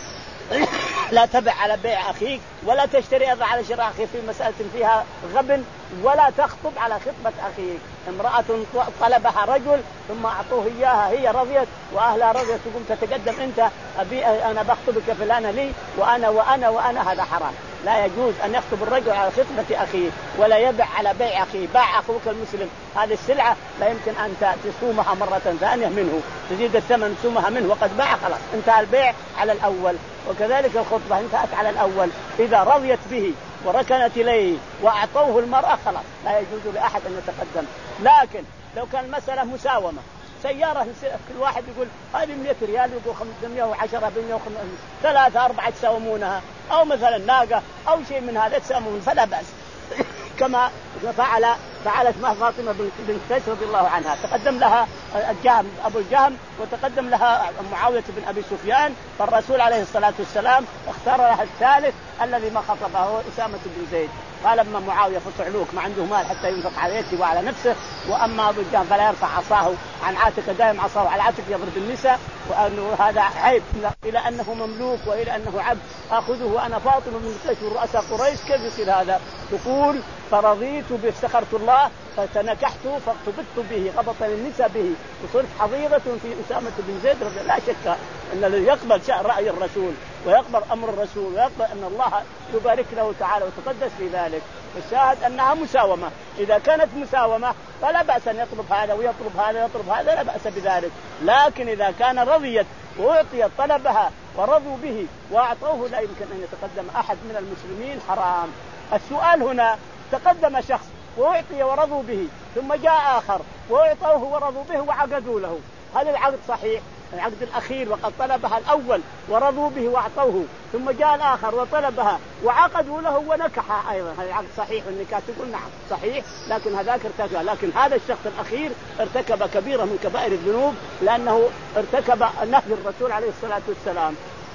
لا تبع على بيع أخيك ولا تشتري أرض على شراء أخيك في مسألة فيها غبن، ولا تخطب على خطبة أخيك. امرأة طلبها رجل ثم أعطوه إياها، هي رضيت وأهلها رضيت، تقوم تتقدم أنت أبي أنا بخطبك فلانة لي وأنا وأنا وأنا، هذا حرام. لا يجوز أن يخطب الرجل على خطبة أخيه ولا يبع على بيع أخيه. باع أخوك المسلم هذه السلعة لا يمكن أن تصومها مرة ثانية منه، تزيد الثمن تصومها منه وقد باع، خلاص انتهى البيع على الأول. وكذلك الخطبة انتهت على الأول، إذا رضيت به وركنت إليه وأعطوه المرأة خلاص لا يجوز لأحد أن يتقدم. لكن لو كان المسألة مساومة، سيارة كل واحد يقول هذه مئة ريال يقول خمسمائة وعشرة بمئة وخمسين، ثلاثة أربعة تساومونها، أو مثلا ناقة أو شيء من هذا تساومون فلا بأس. كما فعل فعلت مع فاطمة بنت قيس رضي الله عنها، تقدم لها الجهم أبو الجهم وتقدم لها معاوية بن أبي سفيان، فالرسول عليه الصلاة والسلام اختار لها الثالث الذي ما خطبه هو أسامة بن زيد. قال اما معاوية فصعلوك ما عنده مال حتى ينفق على يده وعلى نفسه، واما ابو الجهم فلا يرفع عصاه عن عاتق، دائم عصاه على عاتق يضرب النساء، وانه هذا عيب، الى انه مملوك والى انه عبد، اخذه وانا فاطمه من قيس رؤساء قريش، كيف يصير هذا؟ تقول فرضيت بافتخرت الله فتنكحت فارتبطت به، غبطني النساء به وصرت حظيظة في أسامة بن زيد. لا شك أن الذي يقبل رأي الرسول ويقبل أمر الرسول ويقبل أن الله يبارك له تعالى وتقدس في ذلك. الشاهد أنها مساومة، إذا كانت مساومة فلا بأس أن يطلب هذا ويطلب هذا ويطلب هذا، لا بأس بذلك. لكن إذا كان رضيت وأعطيت طلبها ورضوا به وأعطوه لا يمكن أن يتقدم أحد من المسلمين، حرام. السؤال هنا تقدم شخص وأعطي ورضوا به، ثم جاء آخر وأعطوه ورضوا به وعقدوا له، هل العقد صحيح؟ العقد الأخير وقد طلبها الأول ورضوا به وأعطوه، ثم جاء الآخر وطلبها وعقدوا له ونكحها أيضا، هل العقد صحيح؟ والنكاح تقول نعم صحيح، لكن هذاك ارتكب، لكن هذا الشخص الأخير ارتكب كبيرة من كبائر الذنوب، لأنه ارتكب نهي الرسول عليه الصلاة والسلام.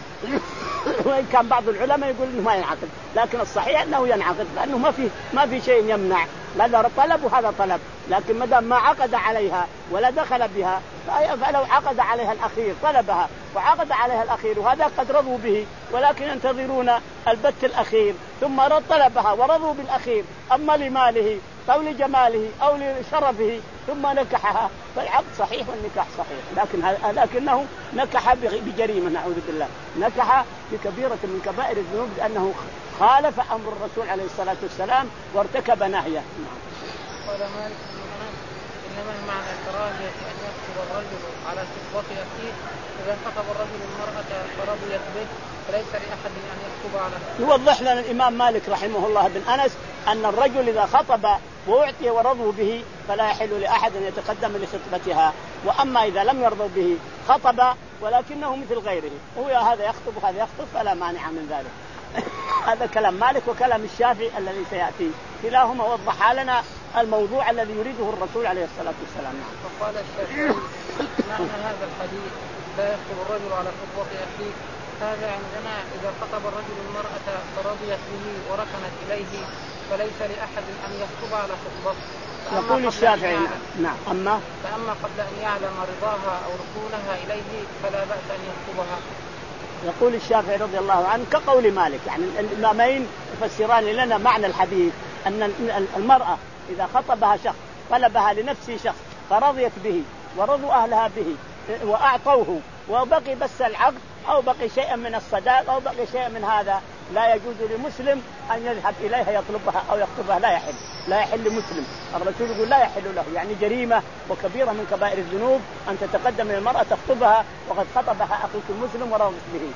وإن كان بعض العلماء يقول إنه ما ينعقد، لكن الصحيح أنه ينعقد، لأنه ما في ما في شيء يمنع، هذا طلب وهذا طلب، لكن ما دام ما عقد عليها ولا دخل بها، فلو عقد عليها الأخير طلبها وعقد عليها الأخير وهذا قد رضوا به، ولكن ينتظرون البت الأخير ثم رد طلبها ورضوا بالأخير، أما لماله أو لجماله أو لشرفه ثم نكحها، فالعقد صحيح والنكاح صحيح، لكن لكنه نكح بجريمة نعوذ بالله، نكح بكبيرة من كبائر الذنوب لأنه خالف أمر الرسول عليه الصلاة والسلام وارتكب نهيه. قال مالك إنما معنى الكراهية أن يخطب الرجل على خطبة أخيه، إذا خطب الرجل المرأة فرضيت به فليس لأحد أن يخطب على. يوضح لنا الإمام مالك رحمه الله بن أنس أن الرجل إذا خطب وأعطي ورضوا به فلا يحل لأحد أن يتقدم لخطبتها، وأما إذا لم يرضوا به خطب ولكنه مثل غيره، هو هذا يخطب وهذا يخطب فلا مانع من ذلك. هذا كلام مالك وكلام الشافعي الذي سيأتي، كلاهما وضح لنا الموضوع الذي يريده الرسول عليه الصلاة والسلام. فقال الشافعي معنى هذا الحديث لا يخطب الرجل على خطبة أخيه، هذا عندنا إذا خطب الرجل المرأة فرضيت به وركنت إليه فليس لأحد أن يخطب على خطبته. يقول الشافعي نعم، أما فأما قبل أن يعلم رضاها أو ركونها إليه فلا بأس أن يخطبها. يقول الشافعي رضي الله عنه كقول مالك، يعني الإمامين يفسران لنا معنى الحديث أن المرأة إذا خطبها شخص طلبها لنفسه شخص فرضيت به ورضوا أهلها به وأعطوه وبقي بس العقد أو بقي شيئا من الصداق أو بقي شيئا من هذا، لا يجوز لمسلم أن يذهب إليها يطلبها أو يخطبها، لا يحل، لا يحل لمسلم. الرسول يقول لا يحل له، يعني جريمة وكبيرة من كبائر الذنوب أن تتقدم المرأة تخطبها وقد خطبها أخوك المسلم ورضت به.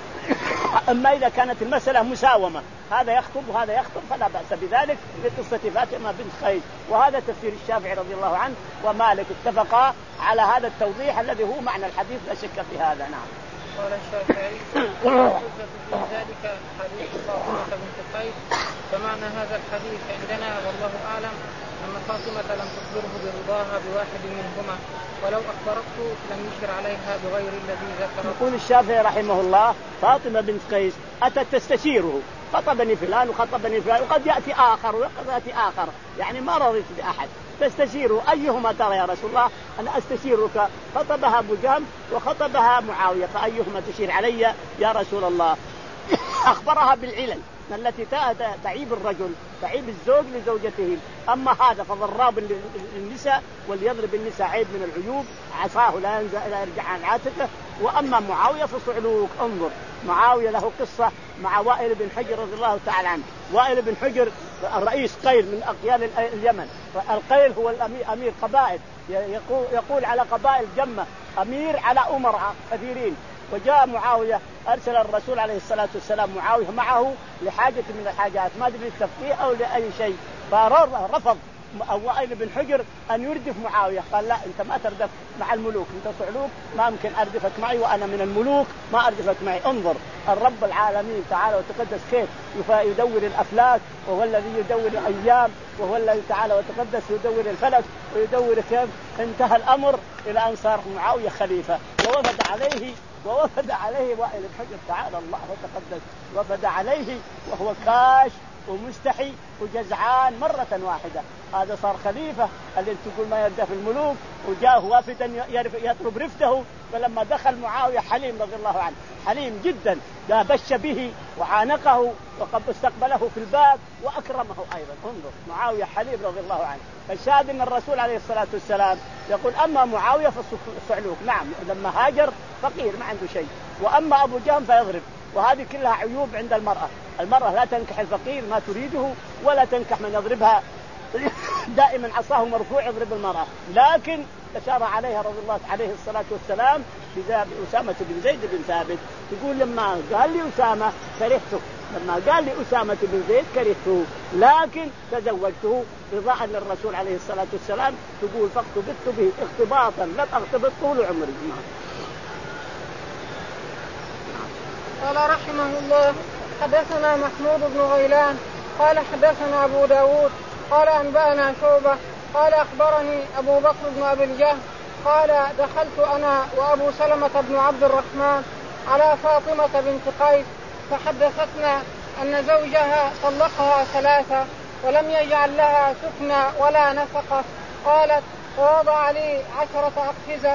أما إذا كانت المسألة مساومة، هذا يخطب وهذا يخطب فلا بأس بذلك، لقصة فاطمة بنت قيس، وهذا تفسير الشافعي رضي الله عنه ومالك، اتفقا على هذا التوضيح الذي هو معنى الحديث لا شك في هذا. نعم. قال الشافعي والحجة في ذلك حديث فاطمة بنت قيس. فمعنى هذا الحديث عندنا والله أعلم أن فاطمة لم تخبره برضاها بواحد منهما، ولو أخبرته لم يشر عليها بغير الذي ذكره. يقول الشافعي رحمه الله فاطمة بنت قيس أتت تستشيره، خطبني فلان وخطبني فلان وقد يأتي آخر وقد يأتي آخر، يعني ما رضيت بأحد، تستشيره أيهما ترى يا رسول الله؟ أنا أستشيرك. خطبها أبو جهم وخطبها معاوية، فأيهما تشير علي يا رسول الله؟ أخبرها بالعلل التي تعيب الرجل، تعيب الزوج لزوجته. أما هذا فضراب للنساء وليضرب النساء عيب من العيوب، عصاه لا يرجع عن عاتقه. وأما معاوية فصعلوك. انظر معاوية له قصة مع وائل بن حجر رضي الله تعالى عنه. وائل بن حجر الرئيس قيل من أقيال اليمن، القيل هو الأمير قبائل، يقول, يقول على قبائل جمة أمير على أمراء كثيرين. وجاء معاوية أرسل الرسول عليه الصلاة والسلام معاوية معه لحاجة من الحاجات، ما أدري للتفقيه أو لأي شيء، فرفض وائل بن حجر أن يردف معاوية. قال لا أنت ما تردف مع الملوك، أنت صعلوك ما يمكن أردفك معي وأنا من الملوك ما أردفك معي. انظر الرب العالمين تعالى وتقدس كيف يدور الأفلاك، وهو الذي يدور الأيام، وهو الذي تعالى وتقدس يدور الفلك ويدور كيف. انتهى الأمر إلى أن صار معاوية خليفة، ووفد عليه ووفد عليه وائل بن حجر تعالى الله وتقدس، وفد عليه وهو كاش ومستحي وجزعان مرة واحدة. هذا صار خليفة اللي تقول ما يردف الملوك، وجاءه وافدا يطلب رفته. فلما دخل معاوية حليم رضي الله عنه، حليم جدا، لا بش به وعانقه وقد استقبله في الباب وأكرمه أيضا. انظر معاوية حليم رضي الله عنه. فالشاهد أن الرسول عليه الصلاة والسلام يقول أما معاوية فالصعلوك، نعم لما هاجر فقير ما عنده شيء، وأما أبو جهم فيضرب. وهذه كلها عيوب عند المرأة. المرأة لا تنكح الفقير ما تريده، ولا تنكح من يضربها دائما عصاه مرفوع يضرب المرأة. لكن أشار عليها رضي الله عليه الصلاة والسلام بأسامة بن زيد بن ثابت، تقول لما قال لي أسامة كرهته، لما قال لي أسامة بن زيد كرهته لكن تزوجته رضاء للرسول عليه الصلاة والسلام. تقول فاختبطت به اختباطا لم أختبط طول عمري. قال رحمه الله حدثنا محمود بن غيلان قال حدثنا أبو داود قال أنبأنا شعبة قال أخبرني أبو بكر بن أبي الجهم قال دخلت أنا وأبو سلمة بن عبد الرحمن على فاطمة بنت قيس فحدثتنا أن زوجها طلقها ثلاثة ولم يجعل لها سكنى ولا نفقة. قالت ووضع لي عشرة أقفزة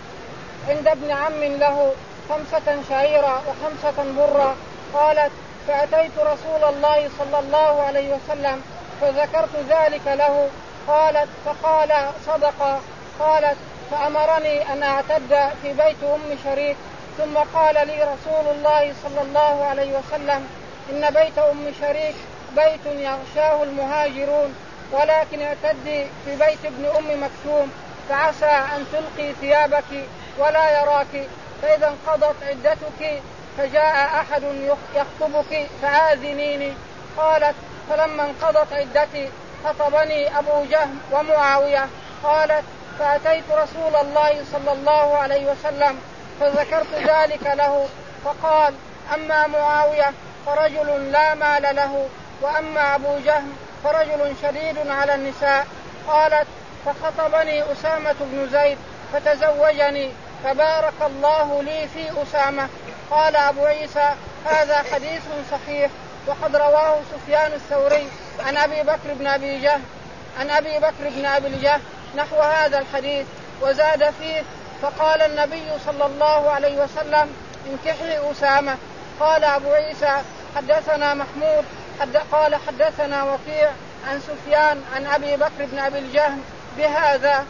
عند ابن عم له خمسة شعيرا وخمسة برا. قالت فأتيت رسول الله صلى الله عليه وسلم فذكرت ذلك له. قالت فقال صدق. قالت فأمرني أن أعتد في بيت أم شريك. ثم قال لي رسول الله صلى الله عليه وسلم إن بيت أم شريك بيت يغشاه المهاجرون، ولكن اعتدي في بيت ابن أم مكتوم فعسى أن تلقي ثيابك ولا يراك، فإذا انقضت عدتك فجاء أحد يخطبك فآذنيني. قالت فلما انقضت عدتي خطبني أبو جهم ومعاوية. قالت فأتيت رسول الله صلى الله عليه وسلم فذكرت ذلك له، فقال أما معاوية فرجل لا مال له، وأما أبو جهم فرجل شديد على النساء. قالت فخطبني أسامة بن زيد فتزوجني فبارك الله لي في أسامة. قال أبو عيسى هذا حديث صحيح، وقد رواه سفيان الثوري عن أبي بكر بن أبي جهم عن أبي بكر بن أبي الجهم نحو هذا الحديث وزاد فيه فقال النبي صلى الله عليه وسلم انكحي أسامة. قال أبو عيسى حدثنا محمود حد قال حدثنا وكيع عن سفيان عن أبي بكر بن أبي الجهم بهذا.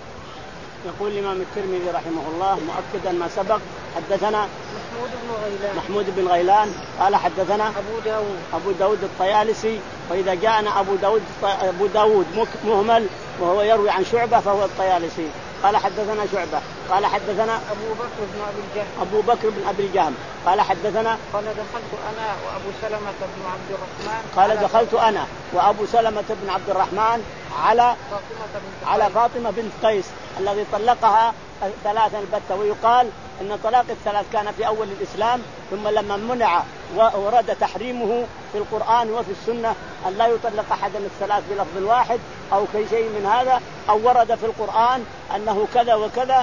يقول الإمام الترمذي رحمه الله مؤكدا ما سبق حدثنا محمود بن غيلان محمود بن غيلان قال حدثنا أبو داود أبو داود الطيالسي. وإذا جاءنا أبو داود أبو داود مهمل وهو يروي عن شعبة فهو الطيالسي. قال حدثنا شعبة قال حدثنا أبو بكر بن أبي الجهم أبو بكر بن أبي الجهم قال حدثنا قال دخلت أنا وأبو سلمة بن عبد الرحمن قال دخلت أنا وأبو سلمة بن عبد الرحمن على فاطمة بنت على فاطمة بنت قيس الذي طلقها ثلاثا البتة. ويقال أن طلاق الثلاث كان في أول الإسلام، ثم لما منع ورد تحريمه في القرآن وفي السنة أن لا يطلق أحدا الثلاث بلفظ واحد أو كي شيء من هذا، أو ورد في القرآن أنه كذا وكذا،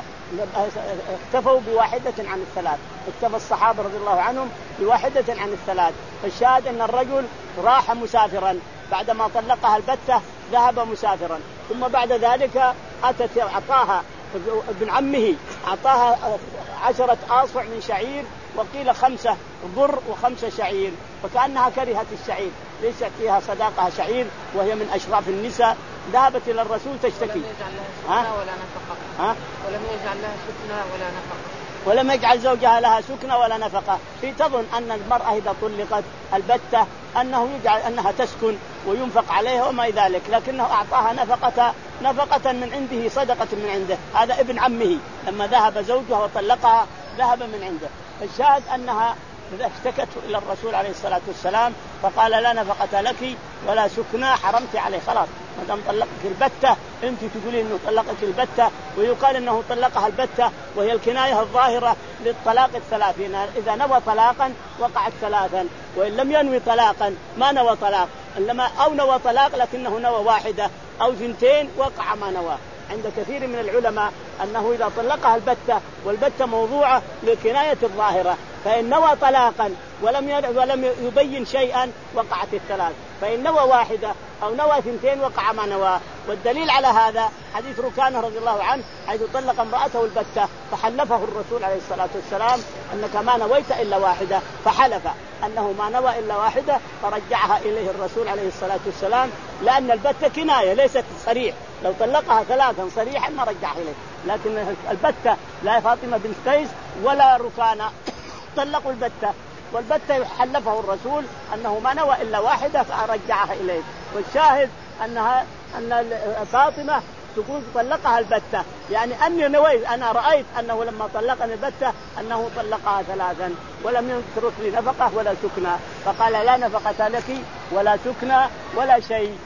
اكتفوا بواحدة عن الثلاث، اكتفى الصحابة رضي الله عنهم بواحدة عن الثلاث. فالشاهد أن الرجل راح مسافرا بعدما طلقها البتة، ذهب مسافرا، ثم بعد ذلك أتت أعطاها ابن عمه أعطاها عشرة آصع من شعير، وقيل خمسة بر وخمسة شعير، فكأنها كرهت الشعير، ليست فيها صداقها شعير وهي من أشراف النساء. ذهبت إلى الرسول تشتكي. ها؟ ولا نفقة. ها؟ ولم يجعل لها سكنة ولا نفقة. ولم يجعل زوجها لها سكنة ولا نفقة. في تظن أن المرأة إذا طلقت البتة أنه يجعل أنها تسكن وينفق عليها وما ذلك، لكنه أعطاها نفقة نفقة من عنده، صدقة من عنده. هذا ابن عمه لما ذهب زوجها وطلقها ذهب من عنده. الشاهد أنها اشتكت إلى الرسول عليه الصلاة والسلام فقال لا نفقة لك ولا سكنى، حرمت عليه، خلاص ما دام طلقك البتة أنت تقولين إنه طلقك البتة، ويقال إنه طلقها البتة وهي الكناية الظاهرة للطلاق الثلاثين. إذا نوى طلاقا وقعت ثلاثا، وإن لم ينوي طلاقا ما نوى طلاق، إنما أو نوى طلاق لكنه نوى واحدة أو ثنتين وقع ما نوى. عند كثير من العلماء أنه إذا طلقها البتة والبتة موضوعة للكناية الظاهرة، فإن نوى طلاقا ولم ولم يبين شيئا وقعت الثلاث، فإن نوى واحدة أو نوى ثنتين وقع ما نوى. والدليل على هذا حديث ركانة رضي الله عنه حيث طلق امرأته البتة فحلفه الرسول عليه الصلاة والسلام أنك ما نويت إلا واحدة، فحلف أنه ما نوى إلا واحدة، فرجعها إليه الرسول عليه الصلاة والسلام، لأن البتة كناية ليست صريح، لو طلقها ثلاثا صريحا ما رجعها إليه. لكن البتة لا فاطمة بنت قيس ولا ركانة طلقوا البتة، والبتة حلفه الرسول أنه ما نوى إلا واحدة فرجعها إليه. والشاهد أنها أن فاطمة تقول طلقها البتة، يعني أني نويت، أنا رأيت أنه لما طلقني البتة أنه طلقها ثلاثا ولم يترك لي نفقة ولا سكنى، فقال لا نفقة لك ولا سكنى ولا شيء،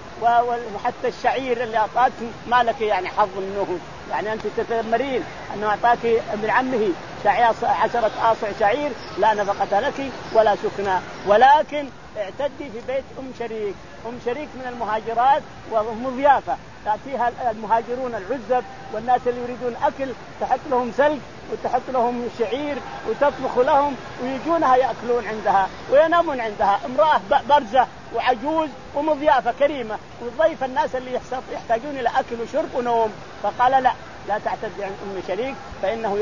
وحتى الشعير اللي أعطاك ما لك يعني حظ منه، يعني أنت تتمرين أنه أعطاك ابن عمه عشرة آصع شعير، لا نفقة لك ولا سكنى، ولكن اعتدي في بيت أم شريك. أم شريك من المهاجرات وهم ضيافة تأتيها المهاجرون العزب والناس اللي يريدون أكل، تحط لهم سلك وتحط لهم شعير وتطبخ لهم ويجونها يأكلون عندها وينامون عندها. امرأة برزة وعجوز ومضيافة كريمة، وضيف الناس اللي يحتاجون إلى أكل وشرب ونوم. فقال لا لا تعتدي عن أم شريك فإنه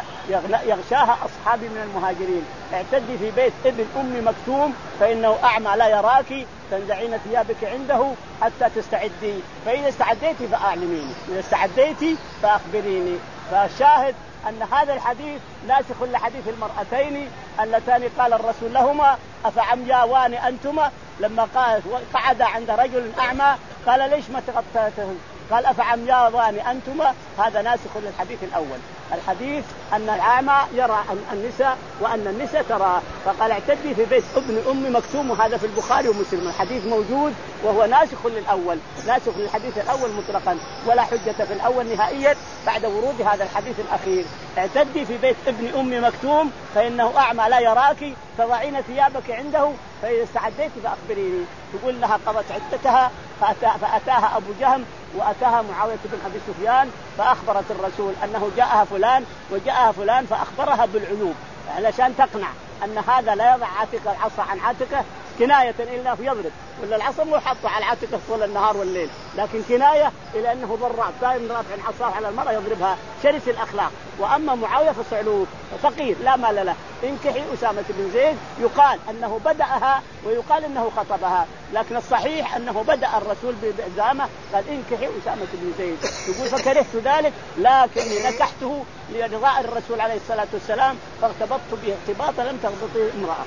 يغشاها أصحابي من المهاجرين، اعتدي في بيت ابن أم مكتوم فإنه أعمى لا يراك، تنزعين ثيابك عنده حتى تستعدي، فإذا استعديتي فأعلميني، إذا استعديتي فأخبريني. فالشاهد أن هذا الحديث ناسخ لحديث المرأتين اللتان قال الرسول لهما أفعمياوان أنتما، لما قال قعد عند رجل أعمى قال ليش ما تغطيتهم، قال أفعمياوان أنتما، هذا ناسخ للحديث الأول. الحديث أن الأعمى يرى النساء وأن النساء ترى، فقال اعتدي في بيت ابن أم مكتوم، وهذا في البخاري ومسلم، الحديث موجود وهو ناسخ للأول، ناسخ للحديث الأول مطلقا، ولا حجة في الأول نهائيا بعد ورود هذا الحديث الأخير. اعتدي في بيت ابن أم مكتوم فإنه أعمى لا يراك، تضعين ثيابك عنده فإذا استعديت فأخبريني. تقول لها قضت عدتها فأتى فأتاها أبو جهم وأتاها معاوية بن أبي سفيان فأخبرت الرسول أنه جاءها فلان وجاءها فلان، فأخبرها بالعيوب علشان تقنع أن هذا لا يضع عاتقه العصا عن عاتقه كناية إلا يضرب، ولا العصا مو حطه على عاتقه طول النهار والليل، لكن كناية إلى أنه ضراع دائم رافع عصاه على المرأة يضربها، شرس الأخلاق. وأما معاوية فصعلوك فقير لا مال له، انكحي أسامة بن زيد، يقال أنه بدأها ويقال أنه خطبها، لكن الصحيح أنه بدأ الرسول بإلزامه قال انكحي أسامة بن زيد، يقول فكرهت ذلك لكني نكحته لرضاء الرسول عليه الصلاة والسلام فارتبطت به ارتباطا لم تربطه امرأة.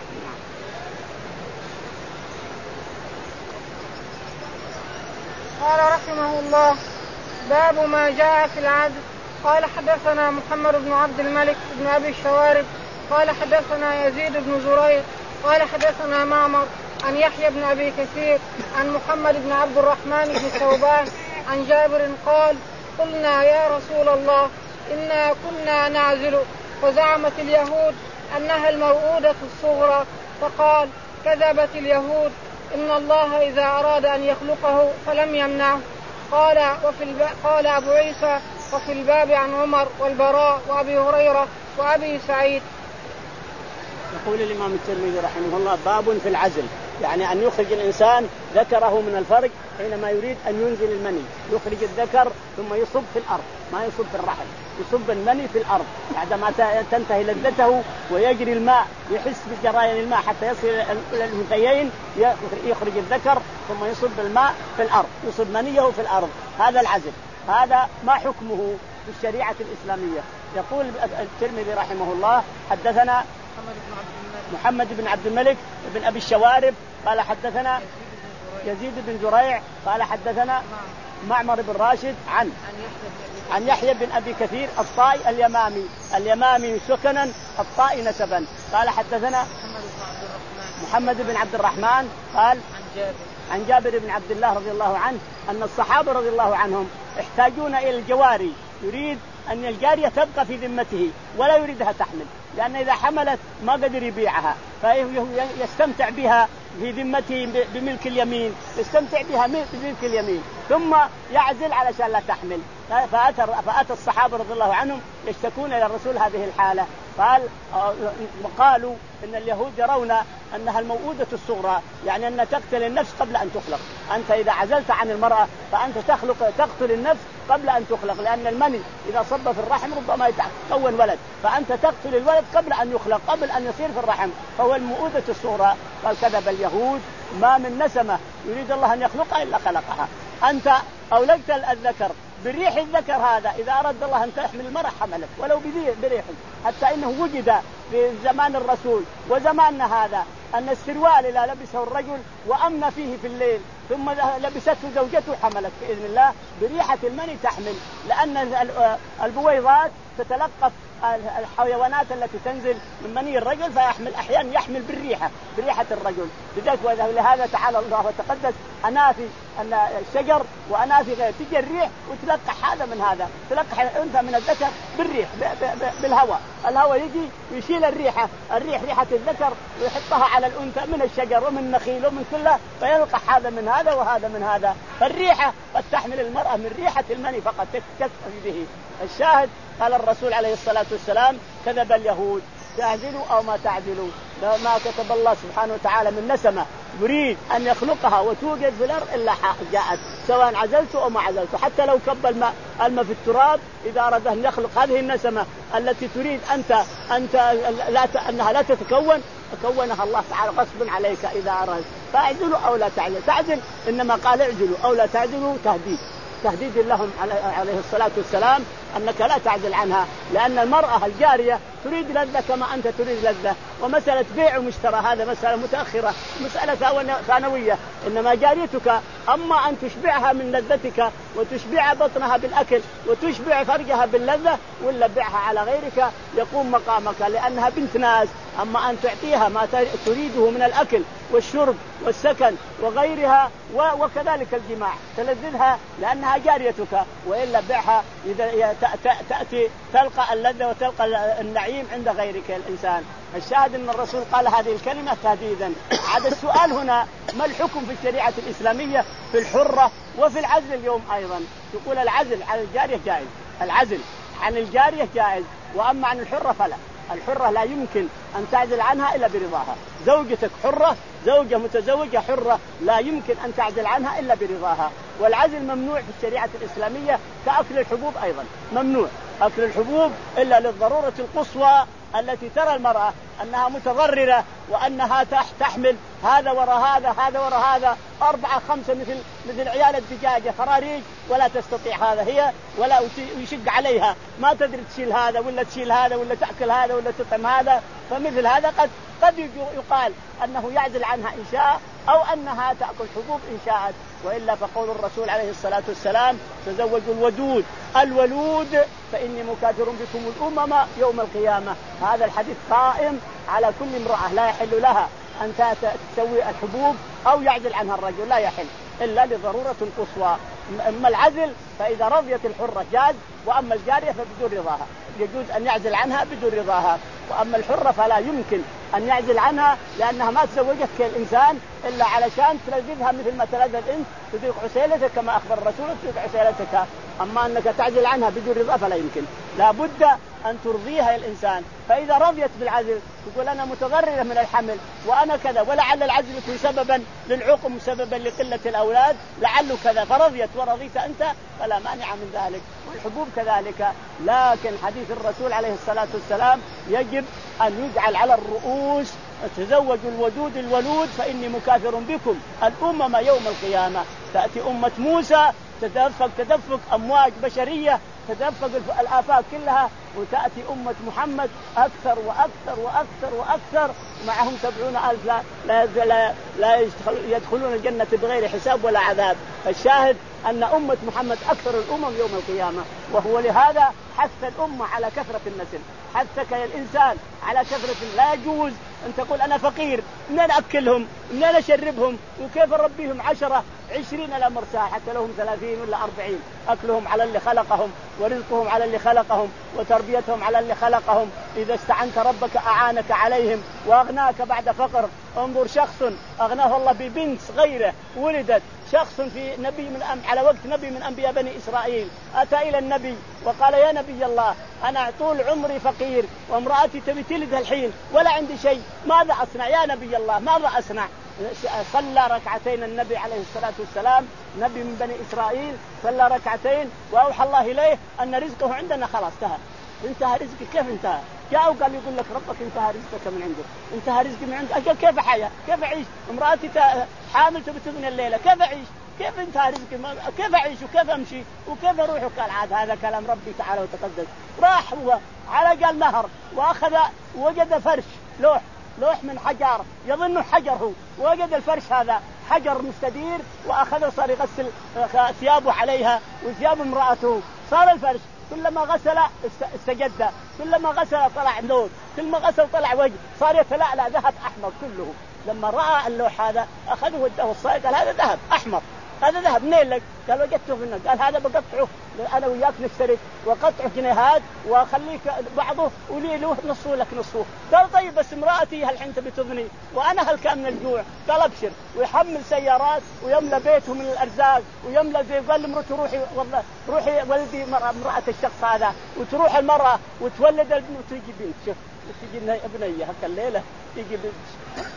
قال رحمه الله باب ما جاء في العدل. قال حدثنا محمد بن عبد الملك بن أبي الشوارب قال حدثنا يزيد بن زريع قال حدثنا معمر عن يحيى بن أبي كثير عن محمد بن عبد الرحمن بن ثوبان عن جابر قال قلنا يا رسول الله إنا كنا نعزل وزعمت اليهود أنها الموؤودة الصغرى، فقال: كذبت اليهود، إن الله إذا أراد أن يخلقه فلم يمنعه. قال, وفي الب... قال أبو عيسى: وفي الباب عن عمر والبراء وأبي هريرة وأبي سعيد. يقول الإمام الترمذي رحمه الله: باب في العزل، يعني أن يخرج الإنسان ذكره من الفرج حينما يريد أن ينزل المني، يخرج الذكر ثم يصب في الأرض، ما يصب في الرحم، يصب المني في الأرض بعدما تنتهي لذته ويجري الماء، يحس بجريان الماء حتى يصل إلى الأنثيين، يخرج الذكر ثم يصب الماء في الأرض، يصب منيه في الأرض. هذا العزل. هذا ما حكمه في الشريعة الإسلامية؟ يقول الترمذي رحمه الله: حدثنا محمد بن عبد الملك بن أبي الشوارب قال حدثنا يزيد بن زريع قال حدثنا معمر بن راشد عن عن يحيى بن أبي كثير الطائي اليمامي اليمامي سكنا الطائي نسبا قال حدثنا محمد بن عبد الرحمن قال عن جابر بن عبد الله رضي الله عنه أن الصحابة رضي الله عنهم احتاجون إلى الجواري، يريد أن الجارية تبقى في ذمته ولا يريدها تحمل، لأن إذا حملت ما قدر يبيعها، فيستمتع بها في ذمته بملك اليمين، يستمتع بها بملك اليمين ثم يعزل علشان لا تحمل. فأتى, فأتى الصحابة رضي الله عنهم يشتكون إلى الرسول هذه الحالة، قال وقالوا إن اليهود يرون أنها الموؤودة الصغرى، يعني أن تقتل النفس قبل أن تخلق. أنت إذا عزلت عن المرأة فأنت تخلق تقتل النفس قبل أن تخلق، لأن المني إذا صب في الرحم ربما يتكون ولد، فأنت تقتل الولد قبل أن يخلق، قبل أن يصير في الرحم، فهو الموؤودة الصغرى. قال: كذب اليهود، ما من نسمة يريد الله أن يخلقها إلا خلقها. أنت أولدت الذكر بالريح، الذكر هذا إذا أراد الله أن تحمل المرأة حملت ولو بريح، حتى إنه وجد في زمان الرسول وزماننا هذا أن السروال إذا لبسه الرجل وأمن فيه في الليل ثم لبسته زوجته حملت بإذن الله بريحة المني تحمل، لأن البويضات تتلقف الحيوانات التي تنزل من مني الرجل فيحمل، أحيانا يحمل بالريحة بريحة الرجل. لهذا تعالى الله وتقدس أنافي أن الشجر وأنافي غير تجي الريح وتلقح هذا من هذا، تلقح الأنثى من الذكر بالريح بالهواء، الهواء يجي يشيل الريحة الريح ريحة الذكر ويحطها على الأنثى من الشجر ومن النخيل ومن كله، فيلقح هذا من هذا وهذا من هذا. فالريحة قد تحمل المرأة من ريحة المني فقط تكفي به. الشاهد قال الرسول عليه الصلاة والسلام: كذب اليهود، تعزلوا أو ما تعزلوا، ما كتب الله سبحانه وتعالى من نسمة يريد أن يخلقها وتوجد في الأرض إلا جاءت، سواء عزلت أو ما عزلت. حتى لو كب الماء الماء في التراب إذا أراد أن يخلق هذه النسمة التي تريد أنت أنت لا ت... أنها لا تتكون، كونها الله تعالى غصب عليك إذا أراد. فاعزلوا أو لا تعزل، تعزل إنما قال اعزلوا أو لا تعزلوا تهديد تهديد لهم عليه الصلاة والسلام أنك لا تعزل عنها، لأن المرأة الجارية تريد لذة كما أنت تريد لذة. ومسألة بيع ومشترى هذا مسألة متأخرة، مسألة ثانوية. إنما جاريتك أما أن تشبعها من لذتك وتشبع بطنها بالأكل وتشبع فرجها باللذة، ولا بيعها على غيرك يقوم مقامك لأنها بنت ناس. أما أن تعطيها ما تريده من الأكل والشرب والسكن وغيرها وكذلك الجماع تلذذها لأنها جاريتك، وإلا بيعها إذا تأتي تلقى اللذة وتلقى النعيم عند غيرك الإنسان. الشاهد أن الرسول قال هذه الكلمة تهديدا. عاد السؤال هنا: ما الحكم في الشريعة الإسلامية في الحرة وفي العزل اليوم أيضا؟ يقول العزل عن الجارية جائز، العزل عن الجارية جائز، وأما عن الحرة فلا. الحرة لا يمكن أن تعزل عنها إلا برضاها. زوجتك حرة، زوجة متزوجة حرة، لا يمكن أن تعزل عنها إلا برضاها. والعزل ممنوع في الشريعة الإسلامية كأكل الحبوب أيضا ممنوع. أكل الحبوب إلا للضرورة القصوى التي ترى المرأة أنها متضررة وأنها تحمل هذا وراء هذا هذا وراء هذا أربعة خمسة مثل مثل عيال الدجاجة خراريج، ولا تستطيع هذا هي ولا يشق عليها، ما تدري تشيل هذا ولا تشيل هذا ولا تأكل هذا ولا تطعم هذا. فمثل هذا قد قد يقال أنه يعزل عنها إن شاء أو أنها تأكل حبوب إن شاءت، وإلا فقول الرسول عليه الصلاة والسلام: تزوجوا الودود الولود فإني مكاثر بكم الأمم يوم القيامة. هذا الحديث قائم على كل امرأة، لا يحل لها أن تسوي الحبوب أو يعزل عنها الرجل، لا يحل. إلا لضرورة قصوى. أما العزل فإذا رضيت الحرة جاز، وأما الجارية فبدون رضاها يجوز أن يعزل عنها بدون رضاها. وأما الحرة فلا يمكن أن يعزل عنها، لأنها ما تزوجت كالإنسان إلا علشان تلذذها مثل ما تلذذ أنت تذيق عسيلتك كما أخبر الرسول تذيق عسيلتك. أما أنك تعزل عنها بدون رضا فلا يمكن، لا بد أن ترضيها الإنسان. فإذا رضيت بالعزل تقول أنا متضررة من الحمل وأنا كذا، ولعل العزل يكون سببا للعقم سببا لقلة الأولاد لعله كذا، فرضيت ورضيت أنت فلا مانع من ذلك. والحبوب كذلك. لكن حديث الرسول عليه الصلاة والسلام يجب أن يجعل على الرؤوس تزوجوا الودود الولود فإني مكافر بكم الأمم يوم القيامة. تأتي أمة موسى تدفق تدفق أمواج بشرية تدفق الآفاق كلها، وتأتي أمة محمد أكثر وأكثر وأكثر وأكثر معهم سبعون ألف لا, لا, لا, لا يدخلون الجنة بغير حساب ولا عذاب. فالشاهد أن أمة محمد أكثر الأمم يوم القيامة. وهو لهذا حث الأمة على كثرة النسل، حثك يا الإنسان على كثرة. لا يجوز أن تقول أنا فقير منين أكلهم منين أشربهم وكيف أربيهم عشرة عشرين الأمر ساعة حتى لهم ثلاثين ولا أربعين. أكلهم على اللي خلقهم ورزقهم على اللي خلقهم وتربيتهم على اللي خلقهم. إذا استعنت ربك أعانك عليهم وأغناك بعد فقر. انظر شخص أغناه الله ببنت صغيرة ولدت، شخص في نبي من أم على وقت نبي من أنبياء بني إسرائيل أتى إلى النبي وقال يا نبي الله أنا طول عمري فقير وامرأتي تبي تلد الحين ولا عندي شيء، ماذا أصنع يا نبي الله ماذا أصنع؟ صلى ركعتين النبي عليه الصلاة والسلام نبي من بني إسرائيل صلى ركعتين وأوحى الله إليه أن رزقه عندنا خلاص انتهى. انتهى رزقي. كيف انتهى؟ جاء وقال يقول لك ربك انتهى رزقك من عنده. انتهى رزقي من عنده. أجل كيف حياة كيف أعيش؟ امرأتي حامل تبتغني الليلة كيف أعيش؟ كيف انتهى رزقي؟ كيف أعيش وكيف أمشي وكيف أروح؟ قال عاد هذا كلام ربي تعالى وتقدس. راح هو على قال نهر وأخذ وجد فرش لوح لوح من حجر يظن حجر هو، وجد الفرش هذا حجر مستدير وأخذ صار يغسل ثيابه عليها وثياب امرأته. صار الفرش كلما غسل استجد، كلما غسل طلع نور، كلما غسل طلع وجه، صار يتلألأ ذهب أحمر كله. لما رأى اللوح هذا أخذه وداه الصائغ قال هذا ذهب أحمر هذا ذهب منين لك؟ قال وجدته في النار. قال هذا بقطعه أنا وياك نشترك وقطعه جنيهات وخليك بعضه ولي له نصه لك نصه. قال طيب بس امرأتي هل حين بتضني وأنا هل كان من الجوع؟ قال أبشر. ويحمل سيارات ويملى بيته من الأرزاق ويملى زي قال لمرته روحي والله روحي ولدي امرأة الشخص هذا وتروح المرأة وتولد الابن وتيجي بنت. شوف تيجي ابنية هكا الليلة تيجي بنت.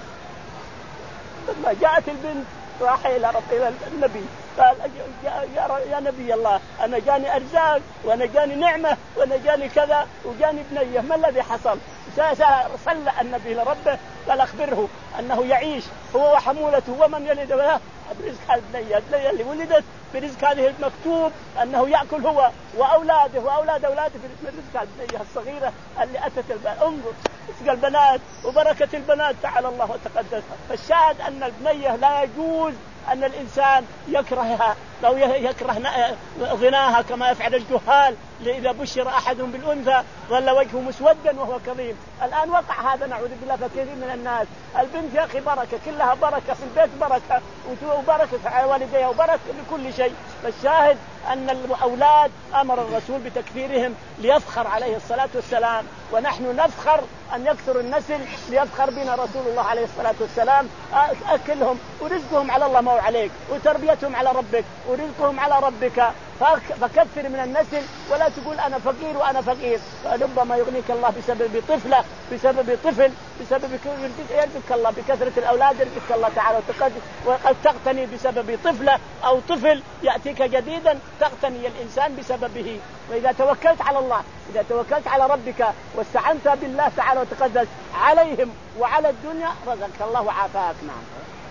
لما جاءت البنت راح إلى رب إلى النبي قال يا, يا نبي الله أنا جاني أرزاق وأنا جاني نعمة وأنا جاني كذا وجاني بنية ما الذي حصل؟ صلى النبي لربه قال أخبره أنه يعيش هو وحمولته ومن يلد له برزق البنية البنية اللي ولدت برزق هذه المكتوب أنه يأكل هو وأولاده وأولاد أولاده من رزق البنية الصغيرة اللي أتت البنات. انظر رزق البنات وبركة البنات تعالى الله وتقدس. فالشاهد أن البنية لا يجوز أن الإنسان يكرهها لو يكره غناها كما يفعل الجهال. إذا بشر أحدهم بالأنثى ظل وجهه مسودا وهو كظيم. الآن وقع هذا نعوذ بالله فكثير من الناس. البنت يا أخي بركة كلها بركة في البيت بركة وبركة على والديها وبركة لكل شيء. فالشاهد أن الأولاد أمر الرسول بتكثيرهم ليفخر عليه الصلاة والسلام، ونحن نفخر أن يكثر النسل ليفخر بنا رسول الله عليه الصلاة والسلام. أكلهم ورزقهم على الله ما هو عليك وتربيتهم على ربك ورزقهم على ربك. فكثر من النسل ولا تقول أنا فقير وأنا فقير. ربما يغنيك الله بسبب طفلة بسبب طفل بسبب يرزقك الله بكثرة الأولاد يرزقك الله تعالى وتقدس. وقد تغتني بسبب طفلة أو طفل يأتيك جديدا تغتني الإنسان بسببه. وإذا توكلت على الله إذا توكلت على ربك واستعنت بالله تعالى وتقدس عليهم وعلى الدنيا رزقك الله وعافاك. نعم.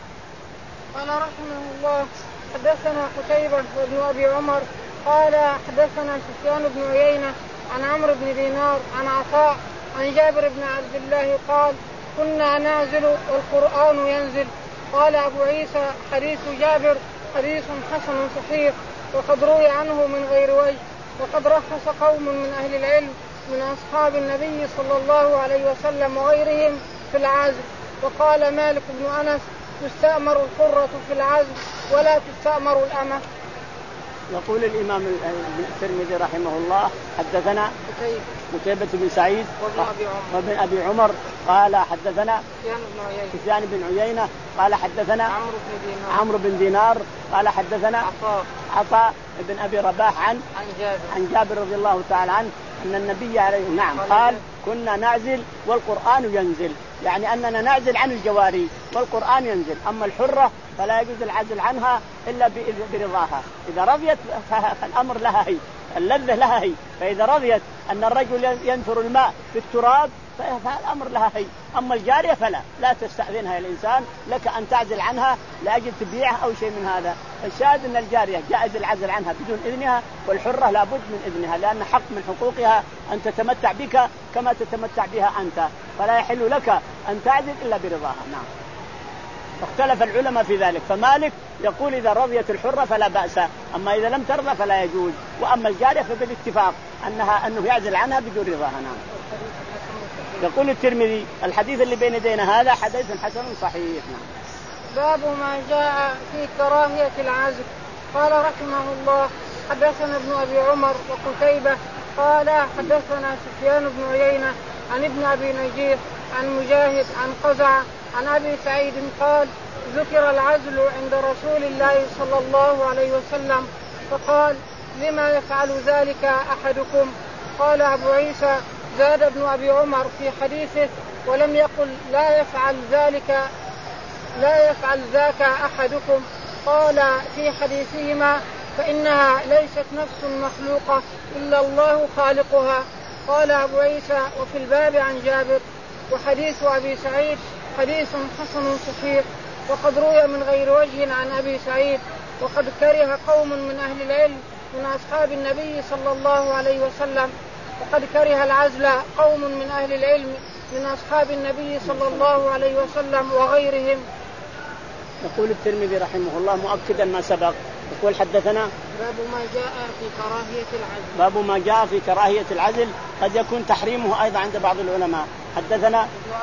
قال رحمه الله حدثنا قتيبة بن أبي عمر قال حدثنا سفيان بن عيينة عن عمرو بن دينار عن عطاء عن جابر بن عبد الله قال كنا نازل والقرآن ينزل. قال أبو عيسى حديث جابر حديث حسن صحيح وقد روي عنه من غير وجه. وقد رخص قوم من أهل العلم من أصحاب النبي صلى الله عليه وسلم وغيرهم في العازل. وقال مالك بن أنس تستأمر الحرة في العزل ولا تستأمر الأمة. يقول الإمام الترمذي رحمه الله حدثنا قتيبة بن سعيد وابن أبي عمر, وابن أبي عمر قال حدثنا سفيان بن عيينة قال حدثنا عمرو بن دينار, عمرو بن دينار قال حدثنا عطاء, عطاء بن أبي رباح عن عن جابر, عن جابر رضي الله تعالى عنه أن النبي عليه نعم قال كنا نعزل والقرآن ينزل، يعني أننا نعزل عن الجواري والقرآن ينزل، أما الحرة فلا يجوز العزل عنها إلا برضاها، إذا رضيت فالأمر لها هي، اللذة لها هي، فإذا رضيت أن الرجل ينثر الماء في التراب فالأمر لها هي، أما الجارية فلا لا تستأذنها الإنسان، لك أن تعزل عنها لأجل تبيعها أو شيء من هذا. الشاهد أن الجارية جائز العزل عنها بدون إذنها، والحرة لابد من إذنها، لأن حق من حقوقها أن تتمتع بك كما تتمتع بها أنت، فلا يحل لك أن تعزل إلا برضاها. نعم. اختلف العلماء في ذلك، فمالك يقول إذا رضيت الحرة فلا بأس، أما إذا لم ترضى فلا يجوز، وأما الجارية فبالاتفاق أنها أنه يعزل عنها بدون رضاها. نعم. يقول الترمذي الحديث اللي بين يدينا هذا حديث حسن صحيح. نعم. باب ما جاء في كراهية العزل. قال رحمه الله حدثنا ابن أبي عمر وقتيبة قال حدثنا سفيان بن عيينة عن ابن أبي نجيح عن مجاهد عن قزعة عن أبي سعيد قال ذكر العزل عند رسول الله صلى الله عليه وسلم فقال لما يفعل ذلك أحدكم؟ قال أبو عيسى زاد ابن أبي عمر في حديثه ولم يقل لا يفعل ذلك لا يفعل ذاك أحدكم، قال في حديثهما فإنها ليست نفس مخلوقة إلا الله خالقها. قال أبو عيسى وفي الباب عن جابر. وحديث أبي سعيد حديث حسن صحيح، وقد روي من غير وجه عن أبي سعيد، وقد كره قوم من أهل العلم من أصحاب النبي صلى الله عليه وسلم وقد كره العزل قوم من أهل العلم من أصحاب النبي صلى الله عليه وسلم وغيرهم. يقول الترمذي رحمه الله مؤكدا ما سبق، يقول حدثنا باب ما جاء في كراهية العزل. باب ما جاء في كراهية العزل، قد يكون تحريمه أيضا عند بعض العلماء. حدثنا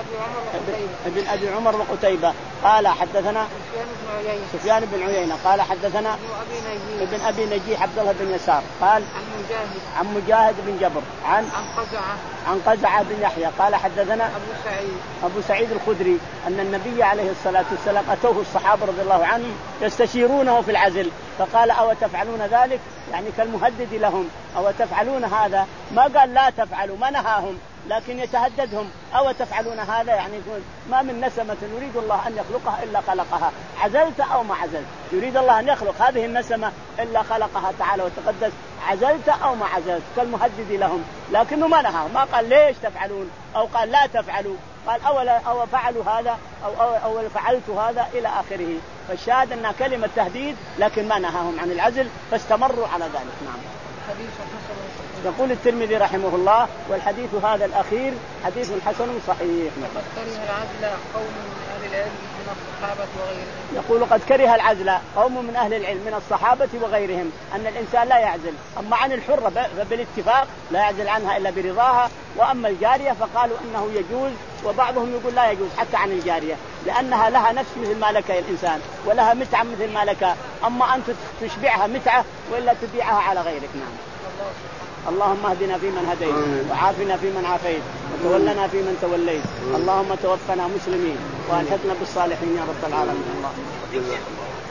ابن أبي عمر وقتيبة قال حدثنا سفيان بن عيينة قال حدثنا ابن أبي نجيح عبد الله بن يسار قال عن مجاهد عن مجاهد بن جبر عن عن قزعة عن قزعة بن يحيى قال حدثنا أبو سعيد أبو سعيد الخدري أن النبي عليه الصلاة والسلام أتوه الصحابة رضي الله عنهم يستشيرونه في العزل، فقال أو تفعلون ذلك، يعني كالمهدد لهم، أو تفعلون هذا، ما قال لا تفعلوا، ما نهاهم لكن يتهددهم، أو تفعلون هذا، يعني ما من نسمة يريد الله أن يخلقها إلا خلقها، عزلت أو ما عزلت، يريد الله أن يخلق هذه النسمة إلا خلقها تعالى وتقدس، عزلت أو ما عزلت، كالمهدد لهم، لكنه ما نهاهم، ما قال ليش تفعلون أو قال لا تفعلوا، قال أولا أو فعلوا هذا أو, أو, أو فعلت هذا إلى آخره. فالشاهد أنها كلمة تهديد لكن ما نهاهم عن العزل فاستمروا على ذلك. نعم. يقول الترمذي رحمه الله والحديث هذا الأخير حديث حسن صحيح. قد كره العزل قوم من أهل العلم من الصحابة وغيرهم. يقول قد كره العزل قوم من أهل العلم من الصحابة وغيرهم أن الإنسان لا يعزل، أما عن الحرة بالاتفاق لا يعزل عنها إلا برضاها، وأما الجارية فقالوا أنه يجوز، وبعضهم يقول لا يجوز حتى عن الجارية لأنها لها نفس مثل ما لك الإنسان ولها متعة مثل ما لك، أما أن تشبعها متعة وإلا تبيعها على غيرك. نعم. اللهم اهدنا فيمن هديت وعافنا فيمن عافيت وتولنا فيمن توليت، اللهم توفنا مسلمين وألحقنا بالصالحين يا رب العالمين. الله